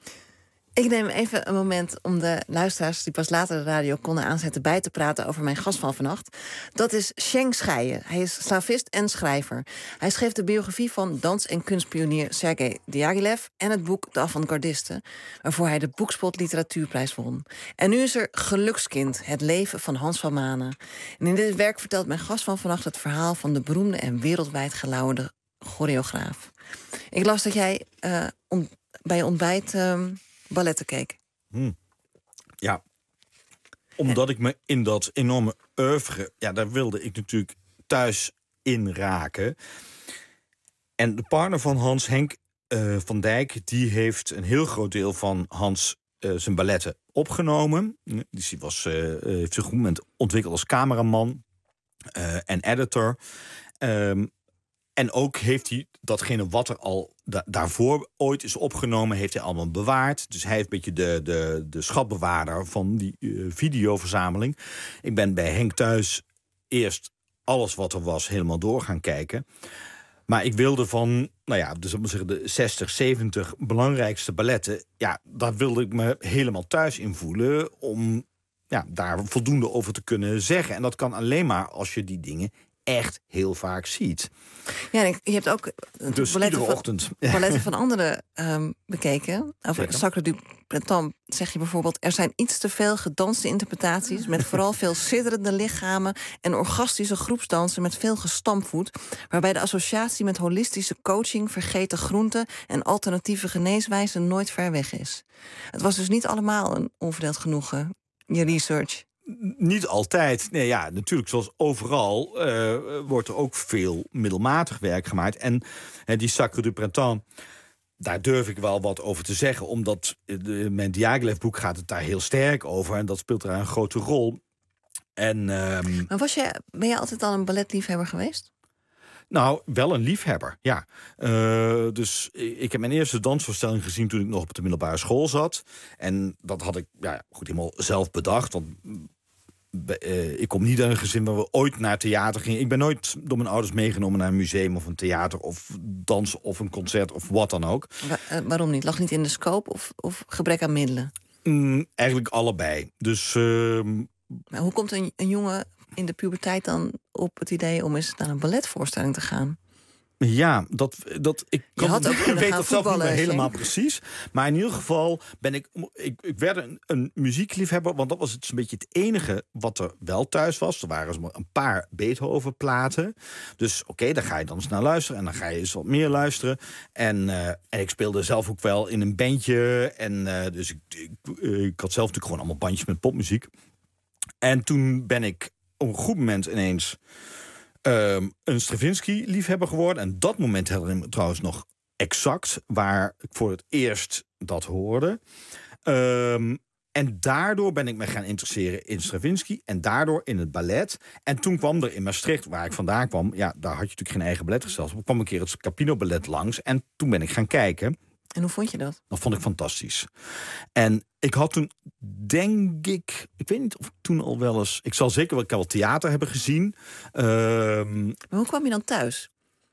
Ik neem even een moment om de luisteraars die pas later de radio konden aanzetten bij te praten over mijn gast van vannacht. Dat is Sheng Scheijen. Hij is slavist en schrijver. Hij schreef de biografie van dans- en kunstpionier Sergei Diaghilev en het boek De Avant-Gardisten, waarvoor hij de Boekspot Literatuurprijs won. En nu is er Gelukskind, het leven van Hans van Manen. En in dit werk vertelt mijn gast van vannacht het verhaal van de beroemde en wereldwijd gelauwerde choreograaf. Ik las dat jij uh, on- bij je ontbijt Uh, balletten keek. Hmm. Ja, omdat ik me in dat enorme oeuvre, ja, daar wilde ik natuurlijk thuis in raken. En de partner van Hans, Henk uh, van Dijk, die heeft een heel groot deel van Hans uh, zijn balletten opgenomen. Dus die was, uh, heeft zich op een moment ontwikkeld als cameraman uh, en editor. Um, En ook heeft hij datgene wat er al da- daarvoor ooit is opgenomen, heeft hij allemaal bewaard. Dus hij heeft een beetje de, de, de schatbewaarder van die uh, videoverzameling. Ik ben bij Henk thuis eerst alles wat er was helemaal door gaan kijken. Maar ik wilde van, nou ja, dus moet zeggen, de zestig, zeventig belangrijkste balletten, ja, daar wilde ik me helemaal thuis in voelen om ja, daar voldoende over te kunnen zeggen. En dat kan alleen maar als je die dingen echt heel vaak ziet. Ja, en je hebt ook dus balletten iedere van, ochtend balletten van anderen um, bekeken. Over Sacre du Printemps zeg je bijvoorbeeld, er zijn iets te veel gedanste interpretaties met vooral veel sidderende lichamen en orgastische groepsdansen met veel gestampvoet, waarbij de associatie met holistische coaching, vergeten groenten en alternatieve geneeswijzen nooit ver weg is. Het was dus niet allemaal een onverdeeld genoegen, je research. Niet altijd. Nee, ja, natuurlijk, zoals overal uh, wordt er ook veel middelmatig werk gemaakt. En uh, die Sacre du Printemps, daar durf ik wel wat over te zeggen, omdat uh, mijn Diaghilev-boek gaat het daar heel sterk over en dat speelt daar een grote rol. En, uh, maar was je, ben je altijd al een balletliefhebber geweest? Nou, wel een liefhebber, ja. Uh, dus ik heb mijn eerste dansvoorstelling gezien toen ik nog op de middelbare school zat. En dat had ik ja, goed helemaal zelf bedacht. Want uh, ik kom niet uit een gezin waar we ooit naar theater gingen. Ik ben nooit door mijn ouders meegenomen naar een museum of een theater of dans of een concert of wat dan ook. Wa- uh, waarom niet? Lag niet in de scope of, of gebrek aan middelen? Mm, eigenlijk allebei. Dus Uh, maar hoe komt een, een jongen in de puberteit dan op het idee om eens naar een balletvoorstelling te gaan? Ja, dat, dat ik kan had ook ik kunnen weet gaan dat zelf niet meer voetballen, helemaal Henk. precies. Maar in ieder geval ben ik, ik, ik werd een, een muziekliefhebber, want dat was het een beetje het enige wat er wel thuis was. Er waren een paar Beethoven-platen. Dus oké, okay, daar ga je dan eens naar luisteren en dan ga je eens wat meer luisteren. En, uh, en ik speelde zelf ook wel in een bandje. En uh, dus ik, ik, ik had zelf natuurlijk gewoon allemaal bandjes met popmuziek. En toen ben ik op een goed moment ineens Um, een Stravinsky-liefhebber geworden. En dat moment herinner ik me trouwens nog exact, waar ik voor het eerst dat hoorde. Um, en daardoor ben ik me gaan interesseren in Stravinsky en daardoor in het ballet. En toen kwam er in Maastricht, waar ik vandaan kwam, ja, daar had je natuurlijk geen eigen balletgezelschap. Er kwam een keer het Capino Ballet langs en toen ben ik gaan kijken. En hoe vond je dat? Dat vond ik fantastisch. En ik had toen, denk ik, ik weet niet of ik toen al wel eens, ik zal zeker wel, ik heb wel theater hebben gezien. Um... Maar hoe kwam je dan thuis?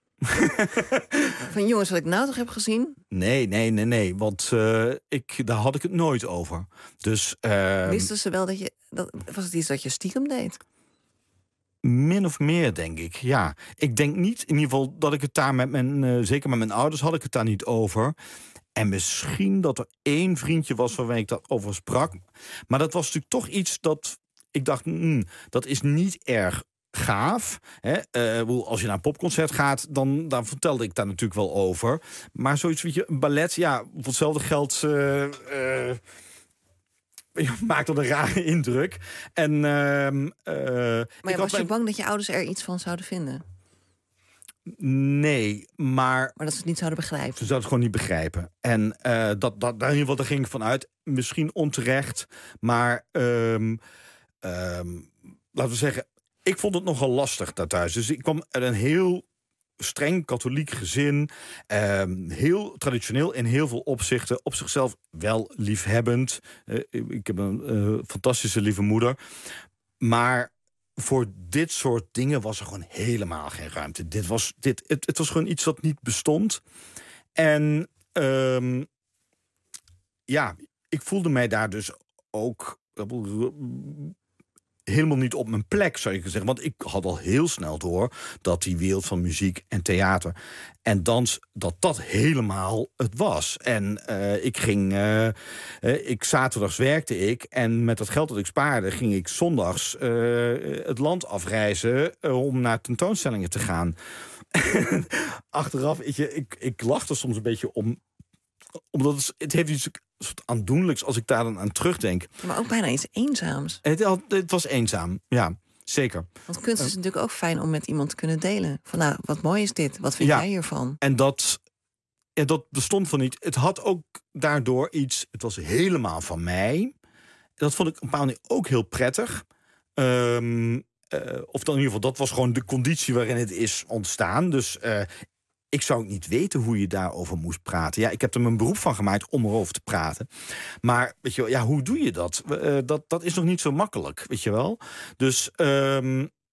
Van jongens, wat ik nou toch heb gezien? Nee, nee, nee, nee, want uh, ik, daar had ik het nooit over. Dus uh... wisten ze wel dat je, dat, was het iets dat je stiekem deed? Min of meer, denk ik, ja. Ik denk niet, in ieder geval, dat ik het daar met mijn, uh, zeker met mijn ouders had ik het daar niet over. En misschien dat er één vriendje was waarmee ik dat over sprak. Maar dat was natuurlijk toch iets dat ik dacht, mm, dat is niet erg gaaf. Hè? Uh, als je naar een popconcert gaat, dan, dan vertelde ik daar natuurlijk wel over. Maar zoiets, weet je, een ballet, ja, voor hetzelfde geld Uh, uh, maakt dat een rare indruk. En, uh, uh, maar ja, was je mijn... bang dat je ouders er iets van zouden vinden? Nee, maar... Maar dat ze het niet zouden begrijpen? Ze zouden het gewoon niet begrijpen. En uh, dat, dat, daar in ieder geval, daar ging ik vanuit. Misschien onterecht, maar Um, um, laten we zeggen, ik vond het nogal lastig daar thuis. Dus ik kwam uit een heel streng katholiek gezin. Um, heel traditioneel in heel veel opzichten. Op zichzelf wel liefhebbend. Uh, ik heb een uh, fantastische lieve moeder. Maar voor dit soort dingen was er gewoon helemaal geen ruimte. Dit was, dit, het, het was gewoon iets dat niet bestond. En um, ja, ik voelde mij daar dus ook helemaal niet op mijn plek, zou je zeggen. Want ik had al heel snel door dat die wereld van muziek en theater en dans, dat dat helemaal het was. En uh, ik ging, uh, uh, ik zaterdags werkte ik en met dat geld dat ik spaarde ging ik zondags uh, het land afreizen uh, om naar tentoonstellingen te gaan. Achteraf, weet je, ik, ik lach er soms een beetje om, omdat het, het heeft iets soort aandoenlijks als ik daar dan aan terugdenk. Maar ook bijna iets eenzaams. Het, het was eenzaam, ja, zeker. Want kunst is natuurlijk ook fijn om met iemand te kunnen delen. Van nou, wat mooi is dit? Wat vind ja, jij hiervan? En dat, ja, dat bestond van niet. Het had ook daardoor iets, het was helemaal van mij. Dat vond ik op een bepaalde manier ook heel prettig. Um, uh, of dan in ieder geval, dat was gewoon de conditie waarin het is ontstaan. Dus uh, ik zou niet weten hoe je daarover moest praten. Ja, ik heb er mijn beroep van gemaakt om erover te praten. Maar weet je wel, ja, hoe doe je dat? Uh, dat? Dat is nog niet zo makkelijk, weet je wel. Dus um,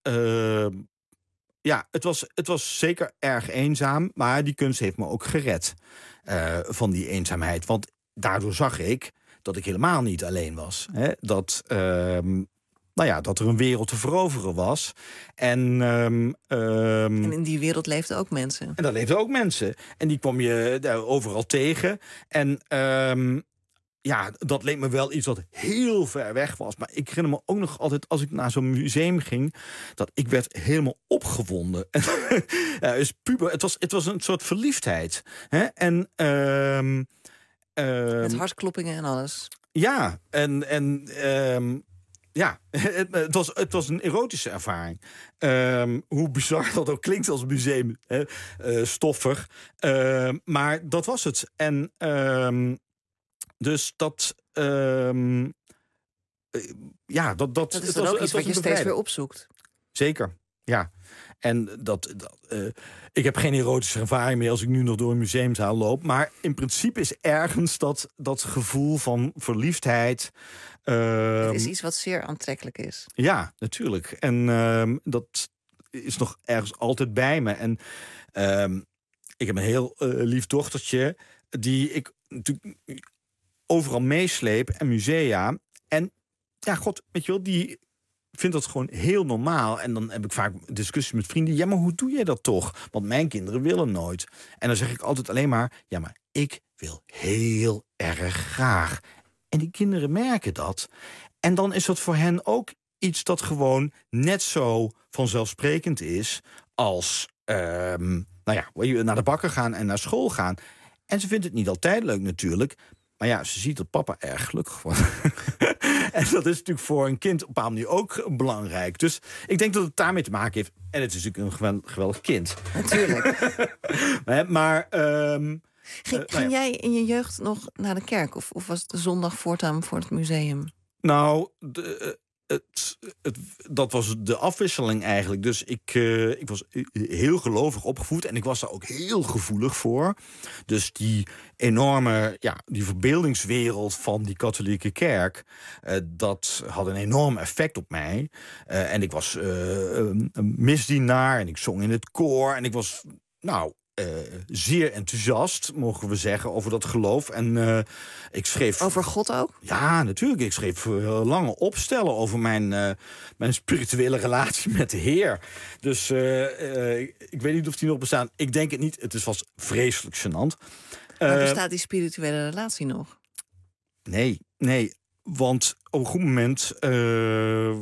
Uh, ja, het was, het was zeker erg eenzaam. Maar die kunst heeft me ook gered uh, van die eenzaamheid. Want daardoor zag ik dat ik helemaal niet alleen was. Hè? Dat... Uh, Nou ja, dat er een wereld te veroveren was. En, um, um, en in die wereld leefden ook mensen. En daar leefden ook mensen. En die kwam je uh, overal tegen. En um, ja, dat leek me wel iets wat heel ver weg was. Maar ik herinner me ook nog altijd, als ik naar zo'n museum ging, dat ik werd helemaal opgewonden. ja, dus puber, het, was, het was een soort verliefdheid. Hè? En... Um, um, Met hartkloppingen en alles. Ja, en... en um, Ja, het, het, was, het was een erotische ervaring. Um, hoe bizar dat ook klinkt als museum, hè? Uh, stoffig. Uh, maar dat was het. En um, dus dat... Um, uh, ja, dat... Dat, dat is het dan was, ook iets wat je steeds weer opzoekt. Zeker, ja. En dat, dat uh, ik heb geen erotische ervaring meer als ik nu nog door een museumzaal loop. Maar in principe is ergens dat, dat gevoel van verliefdheid... Uh, het is iets wat zeer aantrekkelijk is. Ja, natuurlijk. En uh, dat is nog ergens altijd bij me. En uh, ik heb een heel uh, lief dochtertje die ik natuurlijk overal meesleep en musea. En ja, god, weet je wel, die vindt dat gewoon heel normaal. En dan heb ik vaak discussies met vrienden. Ja, maar hoe doe je dat toch? Want mijn kinderen willen nooit. En dan zeg ik altijd alleen maar, ja, maar ik wil heel erg graag. En die kinderen merken dat. En dan is dat voor hen ook iets dat gewoon net zo vanzelfsprekend is als um, nou ja, naar de bakker gaan en naar school gaan. En ze vindt het niet altijd leuk natuurlijk. Maar ja, ze ziet dat papa erg gelukkig wordt. En dat is natuurlijk voor een kind op een bepaalde manier ook belangrijk. Dus ik denk dat het daarmee te maken heeft. En het is natuurlijk een geweldig kind. Natuurlijk. maar... Um, Ging, uh, nou ja. ging jij in je jeugd nog naar de kerk? Of, of was het de zondag voortaan voor het museum? Nou, de, het, het, dat was de afwisseling eigenlijk. Dus ik, uh, ik was heel gelovig opgevoed. En ik was daar ook heel gevoelig voor. Dus die enorme, ja, die verbeeldingswereld van die katholieke kerk... Uh, dat had een enorm effect op mij. Uh, en ik was uh, een misdienaar en ik zong in het koor. En ik was, nou... Uh, zeer enthousiast, mogen we zeggen, over dat geloof. En uh, ik schreef... Over God ook? Ja, natuurlijk. Ik schreef uh, lange opstellen over mijn, uh, mijn spirituele relatie met de Heer. Dus uh, uh, ik weet niet of die nog bestaan. Ik denk het niet. Het is vast vreselijk gênant. Maar uh, bestaat die spirituele relatie nog? Nee, nee. Want op een goed moment... Uh,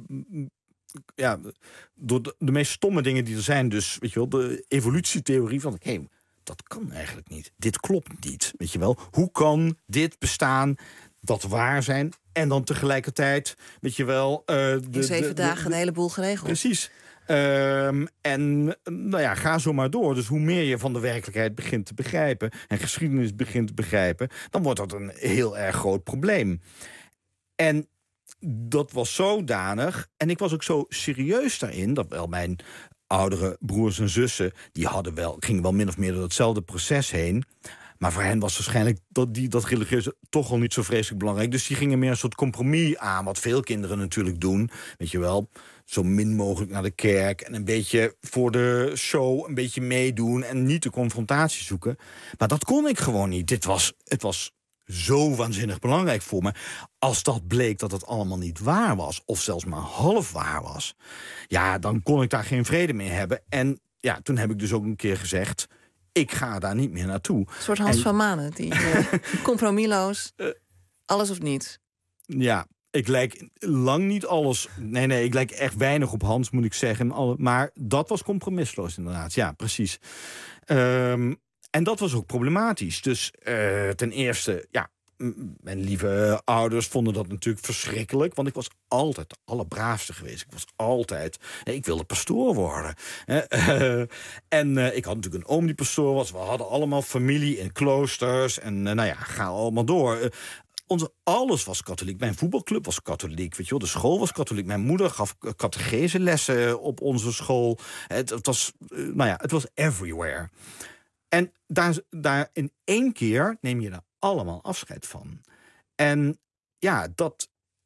ja, door de, de meest stomme dingen die er zijn, dus weet je wel, de evolutietheorie van, hé, hey, dat kan eigenlijk niet. Dit klopt niet, weet je wel. Hoe kan dit bestaan, dat waar zijn en dan tegelijkertijd, weet je wel, uh, de, in zeven de, dagen de, de, een heleboel geregeld. Precies. Um, en nou ja, ga zo maar door. Dus hoe meer je van de werkelijkheid begint te begrijpen en geschiedenis begint te begrijpen, dan wordt dat een heel erg groot probleem. En dat was zodanig. En ik was ook zo serieus daarin, dat wel mijn oudere broers en zussen, die hadden wel, gingen wel min of meer door hetzelfde proces heen. Maar voor hen was waarschijnlijk dat, die, dat religieuze toch al niet zo vreselijk belangrijk. Dus die gingen meer een soort compromis aan, wat veel kinderen natuurlijk doen. Weet je wel, zo min mogelijk naar de kerk en een beetje voor de show een beetje meedoen en niet de confrontatie zoeken. Maar dat kon ik gewoon niet. Dit was, het was zo waanzinnig belangrijk voor me. Als dat bleek dat het allemaal niet waar was, of zelfs maar half waar was, ja, dan kon ik daar geen vrede mee hebben. En ja, toen heb ik dus ook een keer gezegd, ik ga daar niet meer naartoe. Een soort Hans en... van Manen, die uh, compromisloos, uh, alles of niets. Ja, ik lijk lang niet alles. Nee, nee, ik lijk echt weinig op Hans, moet ik zeggen. Maar dat was compromisloos inderdaad. Ja, precies. Um, en dat was ook problematisch. Dus uh, ten eerste, ja, mijn lieve ouders vonden dat natuurlijk verschrikkelijk. Want ik was altijd de allerbraafste geweest. Ik was altijd... Ik wilde pastoor worden. Uh, en uh, ik had natuurlijk een oom die pastoor was. We hadden allemaal familie in kloosters. En uh, nou ja, ga allemaal door. Uh, Onze, alles was katholiek. Mijn voetbalclub was katholiek. Weet je wel. De school was katholiek. Mijn moeder gaf catecheselessen op onze school. Het, het was, uh, nou ja, het was everywhere. En daar, daar in één keer neem je daar allemaal afscheid van. En ja, dat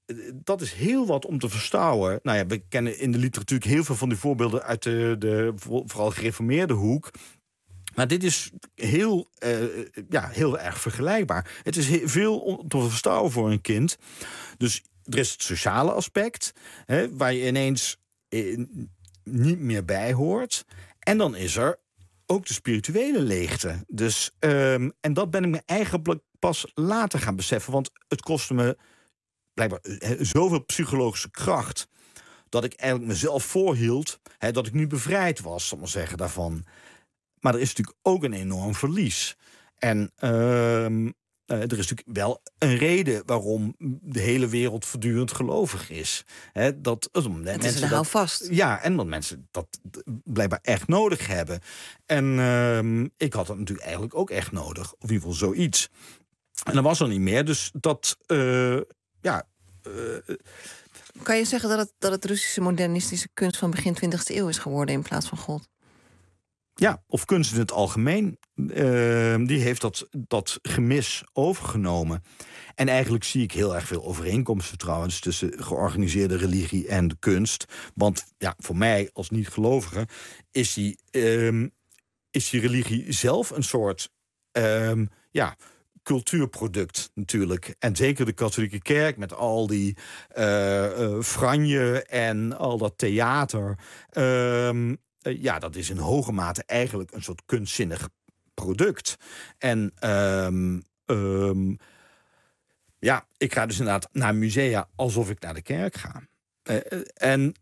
dat is heel wat om te verstouwen. Nou ja, we kennen in de literatuur heel veel van die voorbeelden uit de, de vooral gereformeerde hoek. Maar dit is heel, uh, ja, heel erg vergelijkbaar. Het is heel veel om te verstouwen voor een kind. Dus er is het sociale aspect, hè, waar je ineens eh, niet meer bij hoort. En dan is er ook de spirituele leegte. Dus, um, en dat ben ik me eigenlijk pas later gaan beseffen. Want het kostte me blijkbaar zoveel psychologische kracht dat ik eigenlijk mezelf voorhield, hè, dat ik nu bevrijd was, zal ik maar zeggen, daarvan. Maar er is natuurlijk ook een enorm verlies. En uh, Uh, er is natuurlijk wel een reden waarom de hele wereld voortdurend gelovig is. He, dat, dat, het mensen is een houvast. Ja, en dat mensen dat blijkbaar echt nodig hebben. En uh, ik had dat natuurlijk eigenlijk ook echt nodig. Of in ieder geval zoiets. En dat was er niet meer. Dus dat, uh, ja... Uh, kan je zeggen dat het, dat het Russische modernistische kunst van begin twintigste eeuw is geworden in plaats van God? Ja, of kunst in het algemeen. Uh, die heeft dat, dat gemis overgenomen. En eigenlijk zie ik heel erg veel overeenkomsten trouwens tussen georganiseerde religie en de kunst. Want ja, voor mij als niet-gelovige is die, uh, is die religie zelf een soort uh, ja, cultuurproduct natuurlijk. En zeker de katholieke kerk met al die uh, uh, franje en al dat theater. Uh, Uh, ja, dat is in hoge mate eigenlijk een soort kunstzinnig product. En um, um, ja, ik ga dus inderdaad naar musea alsof ik naar de kerk ga. Uh, en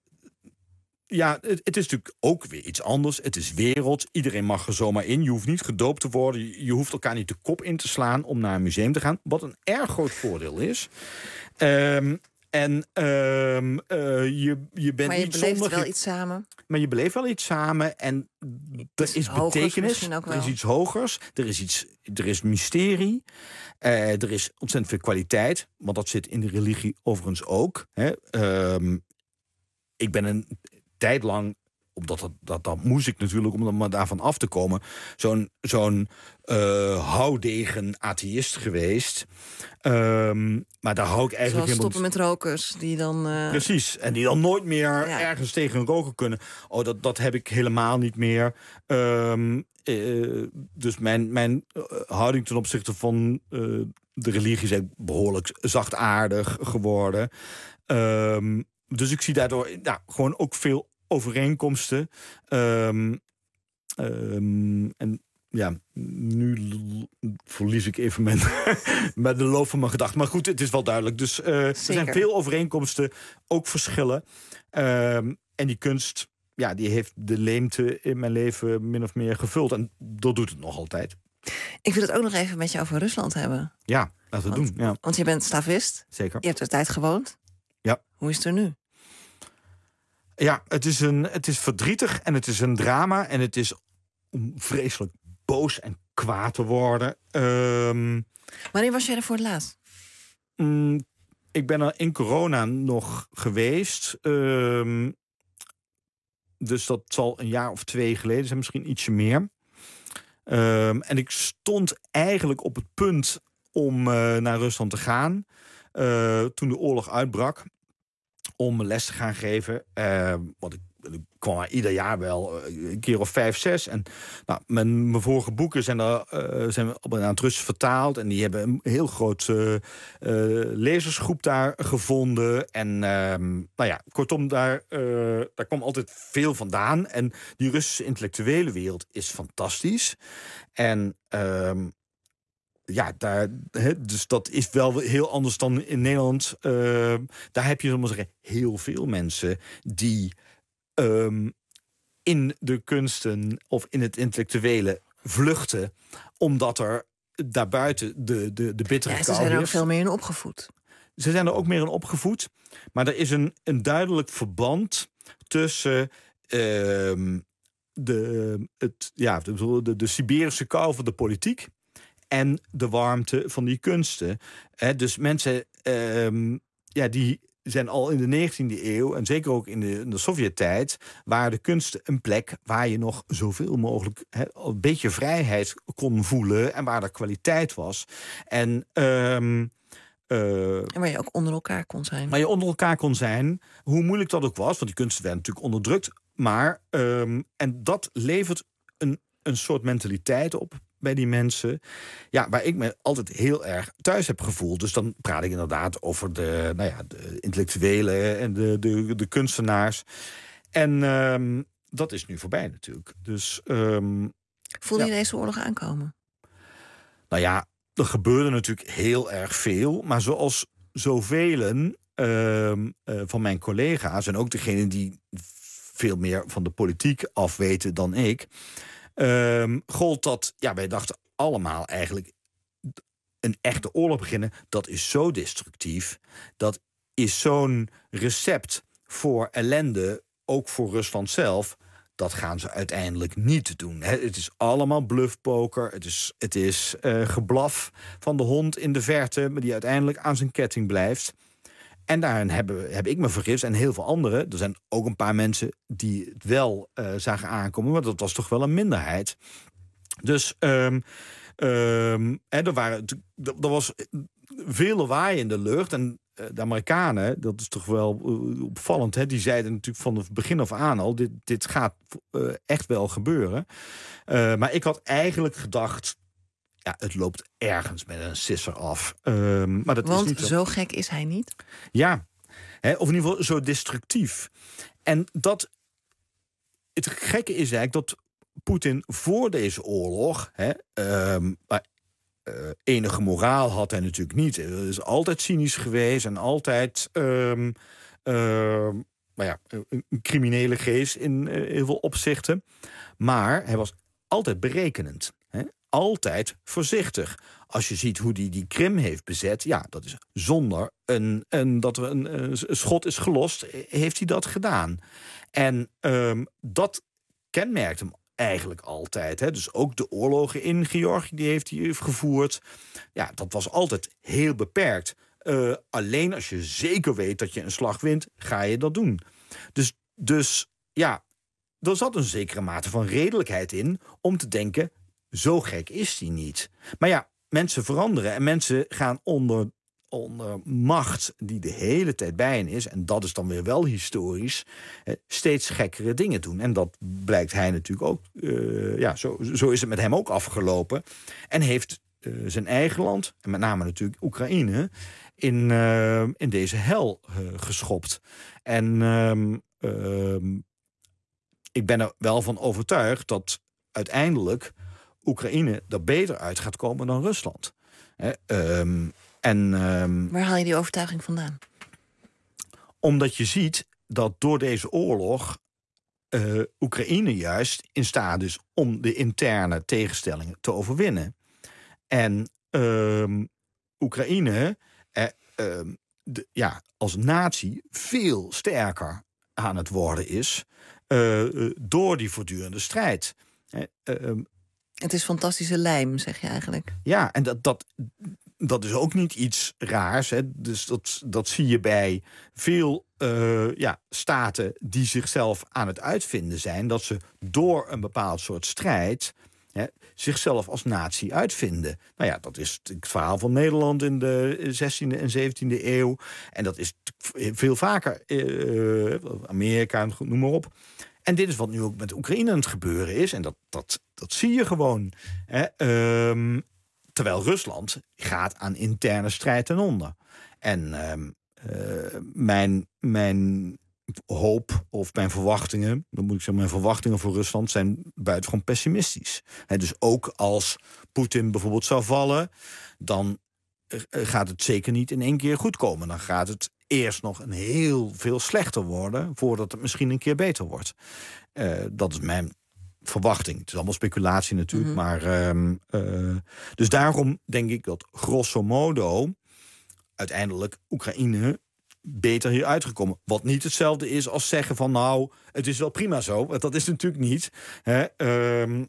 ja, het, het is natuurlijk ook weer iets anders. Het is wereld. Iedereen mag er zomaar in. Je hoeft niet gedoopt te worden. Je, je hoeft elkaar niet de kop in te slaan om naar een museum te gaan. Wat een erg groot voordeel is. Um, En uh, uh, je, je bent maar je niet beleeft zonder... wel iets samen. Maar je beleeft wel iets samen en er is betekenis. Er is iets hogers. Er is, iets, er is mysterie. Uh, er is ontzettend veel kwaliteit. Want dat zit in de religie overigens ook. Hè. Uh, ik ben een tijd lang... Omdat dat, dat, dat moest ik natuurlijk, om er daarvan af te komen... zo'n zo'n uh, houdegen atheïst geweest. Um, maar daar hou ik eigenlijk Zoals helemaal... stoppen met rokers, die dan... Uh... Precies, en die dan nooit meer ja. ergens tegen een roker kunnen. Oh, dat, dat heb ik helemaal niet meer. Um, uh, dus mijn, mijn uh, houding ten opzichte van uh, de religie is behoorlijk zachtaardig geworden. Um, dus ik zie daardoor nou, gewoon ook veel overeenkomsten. Um, um, en ja, nu verlies ik even mijn, met de loop van mijn gedachten. Maar goed, het is wel duidelijk. Dus uh, er zijn veel overeenkomsten, ook verschillen. Um, en die kunst, ja, die heeft de leemte in mijn leven min of meer gevuld. En dat doet het nog altijd. Ik wil het ook nog even met je over Rusland hebben. Ja, laten we want, doen. Ja. Want je bent slavist. Zeker. Je hebt er tijd gewoond. Ja. Hoe is het er nu? Ja, het is, een, het is verdrietig en het is een drama. En het is om vreselijk boos en kwaad te worden. Um, Wanneer was jij er voor het laatst? Um, ik ben er in corona nog geweest. Um, dus dat zal een jaar of twee geleden zijn, misschien ietsje meer. Um, en ik stond eigenlijk op het punt om uh, naar Rusland te gaan. Uh, toen de oorlog uitbrak. Om les te gaan geven. Uh, want ik, ik kwam maar ieder jaar wel uh, een keer of vijf, zes. En nou, mijn, mijn vorige boeken zijn, er, uh, zijn naar het Russisch vertaald. En die hebben een heel groot uh, uh, lezersgroep daar gevonden. En uh, nou ja, kortom, daar, uh, daar kwam altijd veel vandaan. En die Russische intellectuele wereld is fantastisch. En... Uh, Ja, daar, he, dus dat is wel heel anders dan in Nederland. Uh, daar heb je, zal maar zeggen, heel veel mensen die um, in de kunsten of in het intellectuele vluchten, omdat er daarbuiten de, de, de bittere kou is. Ja, ze zijn er ook veel meer in opgevoed. Ze zijn er ook meer in opgevoed. Maar er is een, een duidelijk verband tussen uh, de, het, ja, de, de, de Siberische kou van de politiek en de warmte van die kunsten. He, dus mensen um, ja, die zijn al in de negentiende eeuw... en zeker ook in de, in de Sovjet-tijd... waren de kunsten een plek waar je nog zoveel mogelijk... He, een beetje vrijheid kon voelen en waar er kwaliteit was. En um, Uh, en waar je ook onder elkaar kon zijn. Waar je onder elkaar kon zijn, hoe moeilijk dat ook was. Want die kunsten werden natuurlijk onderdrukt. Maar, um, en dat levert een, een soort mentaliteit op bij die mensen. Ja, waar ik me altijd heel erg thuis heb gevoeld. Dus dan praat ik inderdaad over de, nou ja, de intellectuelen en de, de, de kunstenaars. En um, dat is nu voorbij natuurlijk. Dus, um, Voelde ja. je deze oorlog aankomen? Nou ja, er gebeurde natuurlijk heel erg veel. Maar zoals zoveel uh, uh, van mijn collega's... en ook degenen die veel meer van de politiek afweten dan ik... Uh, gold dat, ja, wij dachten allemaal eigenlijk... een echte oorlog beginnen, dat is zo destructief. Dat is zo'n recept voor ellende, ook voor Rusland zelf... dat gaan ze uiteindelijk niet doen. He, het is allemaal bluffpoker. Het is, het is uh, geblaf van de hond in de verte... maar die uiteindelijk aan zijn ketting blijft. En daarin hebben, heb ik me vergist en heel veel anderen. Er zijn ook een paar mensen die het wel uh, zagen aankomen... maar dat was toch wel een minderheid. Dus um, um, he, er, waren, er was veel lawaai in de lucht... en de Amerikanen, dat is toch wel uh, opvallend... Hè? Die zeiden natuurlijk van het begin af aan al... dit, dit gaat uh, echt wel gebeuren. Uh, maar ik had eigenlijk gedacht... ja, het loopt ergens met een sisser af. Uh, maar dat Want is niet zo. zo gek is hij niet? Ja, hè? Of in ieder geval zo destructief. En dat... het gekke is eigenlijk dat Poetin voor deze oorlog... Hè, uh, Uh, enige moraal had hij natuurlijk niet. Hij is altijd cynisch geweest en altijd um, uh, maar ja, een, een criminele geest in uh, heel veel opzichten. Maar hij was altijd berekenend. Hè? Altijd voorzichtig. Als je ziet hoe hij die Krim heeft bezet... ja, dat is zonder een, een, dat er een, een schot is gelost... heeft hij dat gedaan. En um, dat kenmerkt hem eigenlijk altijd. Hè. Dus ook de oorlogen in Georgië, die heeft hij gevoerd. Ja, dat was altijd heel beperkt. Uh, alleen als je zeker weet dat je een slag wint, ga je dat doen. Dus, dus ja, er zat een zekere mate van redelijkheid in... om te denken, zo gek is hij niet. Maar ja, mensen veranderen en mensen gaan onder... onder macht die de hele tijd bij hen is... en dat is dan weer wel historisch... Eh, steeds gekkere dingen doen. En dat blijkt hij natuurlijk ook... Uh, ja, zo, zo is het met hem ook afgelopen. En heeft uh, zijn eigen land, en met name natuurlijk Oekraïne... in, uh, in deze hel uh, geschopt. En um, um, ik ben er wel van overtuigd... dat uiteindelijk Oekraïne er beter uit gaat komen dan Rusland. Eh, um, En, um, Waar haal je die overtuiging vandaan? Omdat je ziet dat door deze oorlog... Uh, Oekraïne juist in staat is om de interne tegenstellingen te overwinnen. En uh, Oekraïne uh, uh, de, ja, als natie veel sterker aan het worden is... Uh, uh, door die voortdurende strijd. Uh, uh, Het is fantastische lijm, zeg je eigenlijk. Ja, en dat... dat Dat is ook niet iets raars. Hè? Dus dat, dat zie je bij veel uh, ja, staten die zichzelf aan het uitvinden zijn. Dat ze door een bepaald soort strijd hè, zichzelf als natie uitvinden. Nou ja, dat is het verhaal van Nederland in de zestiende en zeventiende eeuw. En dat is veel vaker uh, Amerika, noem maar op. En dit is wat nu ook met Oekraïne aan het gebeuren is. En dat, dat, dat zie je gewoon. Hè? Um, Terwijl Rusland gaat aan interne strijd ten onder. En uh, uh, mijn, mijn hoop of mijn verwachtingen... dan moet ik zeggen, mijn verwachtingen voor Rusland zijn buitengewoon pessimistisch. He, dus ook als Poetin bijvoorbeeld zou vallen... dan uh, gaat het zeker niet in één keer goed komen. Dan gaat het eerst nog een heel veel slechter worden... voordat het misschien een keer beter wordt. Uh, dat is mijn verwachting. Het is allemaal speculatie natuurlijk. Mm-hmm. Maar um, uh, dus daarom denk ik dat grosso modo uiteindelijk Oekraïne beter hier uitgekomen. Wat niet hetzelfde is als zeggen van nou, het is wel prima zo. Want dat is natuurlijk niet. Hè? Um,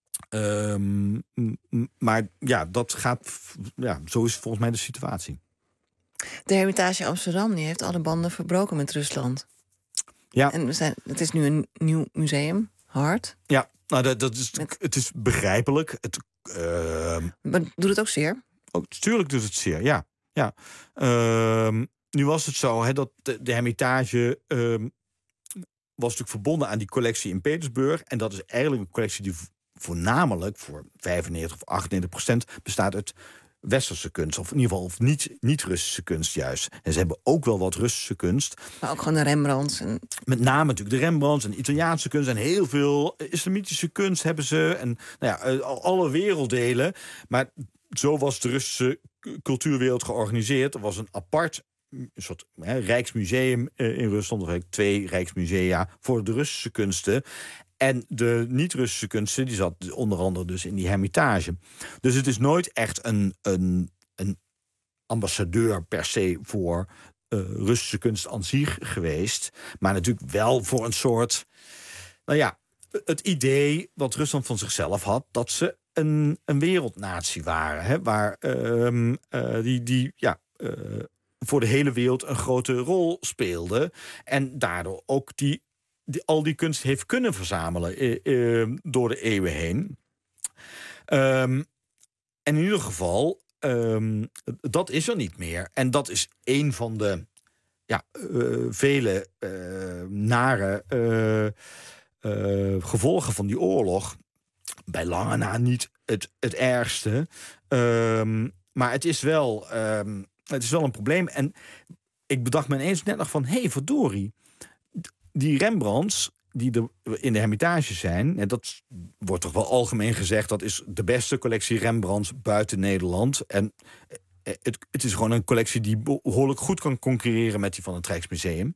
um, maar ja, dat gaat. Ja, zo is volgens mij de situatie. De Hermitage Amsterdam die heeft alle banden verbroken met Rusland. Ja. En we zijn, het is nu een nieuw museum. Hard. Ja, nou, dat, dat is, Met... het is begrijpelijk. Het, uh... Maar doet het ook zeer? Ook, tuurlijk doet het zeer, ja. ja. Um, nu was het zo hè, dat de, de Hermitage um, was natuurlijk verbonden aan die collectie in Petersburg. En dat is eigenlijk een collectie die voornamelijk voor vijfennegentig of achtennegentig procent bestaat uit westerse kunst. Of in ieder geval of niet, niet Russische kunst juist. En ze hebben ook wel wat Russische kunst. Maar ook gewoon de Rembrandts. En... Met name natuurlijk de Rembrandts en Italiaanse kunst. En heel veel islamitische kunst hebben ze. En nou ja, alle werelddelen. Maar zo was de Russische cultuurwereld georganiseerd. Er was een apart een soort hè, Rijksmuseum in Rusland. Of eigenlijk twee Rijksmusea voor de Russische kunsten. En de niet-Russische kunsten, die zat onder andere dus in die Hermitage. Dus het is nooit echt een, een, een ambassadeur per se voor uh, Russische kunst aan zich geweest. Maar natuurlijk wel voor een soort, nou ja, het idee wat Rusland van zichzelf had, dat ze een, een wereldnatie waren. Hè, waar uh, uh, die, die ja, uh, voor de hele wereld een grote rol speelde. En daardoor ook die die al die kunst heeft kunnen verzamelen eh, eh, door de eeuwen heen. Um, en in ieder geval, um, dat is er niet meer. En dat is een van de ja, uh, vele uh, nare uh, uh, gevolgen van die oorlog. Bij lange na niet het, het ergste. Um, maar het is, wel, um, het is wel een probleem. En ik bedacht me ineens net nog van, hé, hey, verdorie. Die Rembrandts die er in de Hermitage zijn, en dat wordt toch wel algemeen gezegd, dat is de beste collectie Rembrandts buiten Nederland. En het, het is gewoon een collectie die behoorlijk goed kan concurreren met die van het Rijksmuseum.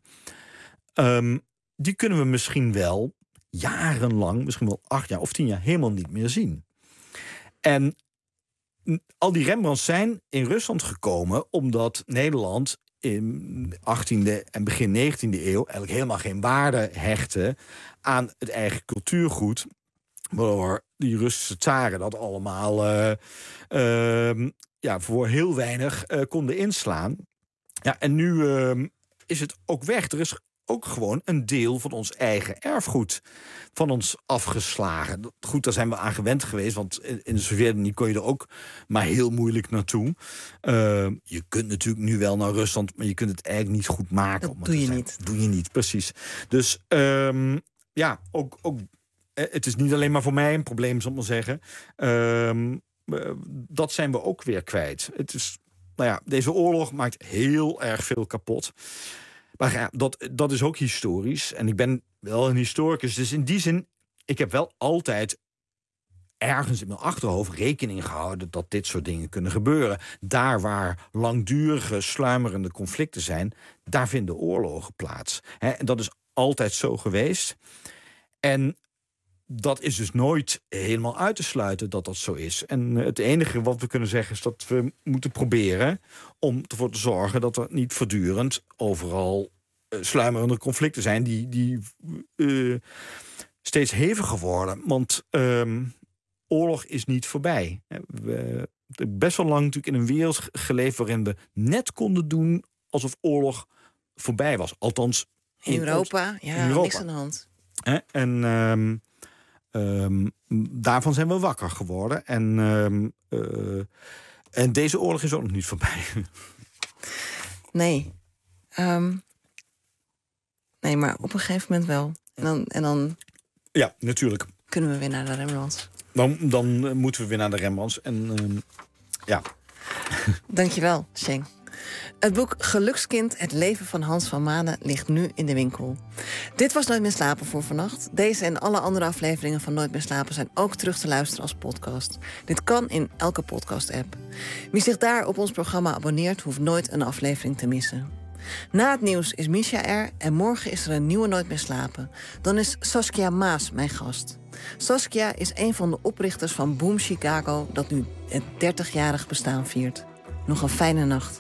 Um, die kunnen we misschien wel jarenlang, misschien wel acht jaar of tien jaar, helemaal niet meer zien. En al die Rembrandts zijn in Rusland gekomen omdat Nederland in achttiende en begin negentiende eeuw eigenlijk helemaal geen waarde hechten aan het eigen cultuurgoed, waardoor die Russische tsaren dat allemaal uh, uh, ja, voor heel weinig uh, konden inslaan. Ja, en nu uh, is het ook weg. Er is ook gewoon een deel van ons eigen erfgoed van ons afgeslagen. Goed, daar zijn we aan gewend geweest, want in de Sovjet-Unie kon je er ook maar heel moeilijk naartoe. Uh, je kunt natuurlijk nu wel naar Rusland, maar je kunt het eigenlijk niet goed maken. Dat doe je niet. Doe je niet, precies. Dus um, ja, ook, ook, het is niet alleen maar voor mij een probleem, zal ik maar zeggen. Um, uh, dat zijn we ook weer kwijt. Het is, nou ja, deze oorlog maakt heel erg veel kapot. Maar ja, dat, dat is ook historisch. En ik ben wel een historicus. Dus in die zin, ik heb wel altijd ergens in mijn achterhoofd rekening gehouden dat dit soort dingen kunnen gebeuren. Daar waar langdurige, sluimerende conflicten zijn, daar vinden oorlogen plaats. He, en dat is altijd zo geweest. En dat is dus nooit helemaal uit te sluiten dat dat zo is. En het enige wat we kunnen zeggen is dat we moeten proberen om ervoor te zorgen dat er niet voortdurend overal uh, sluimerende conflicten zijn die, die uh, steeds heviger worden. Want um, oorlog is niet voorbij. We hebben best wel lang natuurlijk in een wereld geleefd waarin we net konden doen alsof oorlog voorbij was. Althans in, in Europa, ja, in Europa. Niks aan de hand. He, en um, Um, daarvan zijn we wakker geworden. En, um, uh, en deze oorlog is ook nog niet voorbij. Nee. Um, nee, maar op een gegeven moment wel. En dan, en dan ja, natuurlijk. Kunnen we weer naar de Rembrandts. Dan, dan moeten we weer naar de Rembrandts. En um, ja. Dankjewel, Schenk. Het boek Gelukskind, het leven van Hans van Manen ligt nu in de winkel. Dit was Nooit meer slapen voor vannacht. Deze en alle andere afleveringen van Nooit meer slapen zijn ook terug te luisteren als podcast. Dit kan in elke podcast-app. Wie zich daar op ons programma abonneert, hoeft nooit een aflevering te missen. Na het nieuws is Misha er en morgen is er een nieuwe Nooit meer slapen. Dan is Saskia Maas mijn gast. Saskia is een van de oprichters van Boom Chicago, dat nu het dertigjarig bestaan viert. Nog een fijne nacht.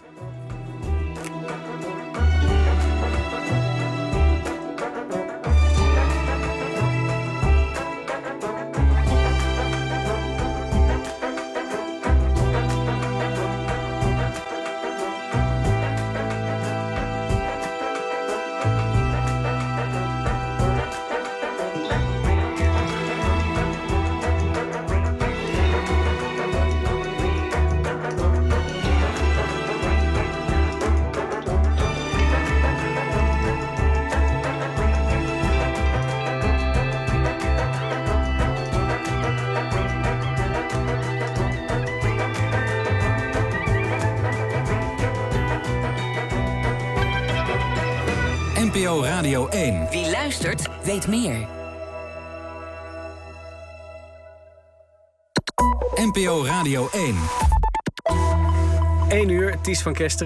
N P O Radio één. Wie luistert, weet meer. N P O Radio één. één uur, Ties van Kesteren.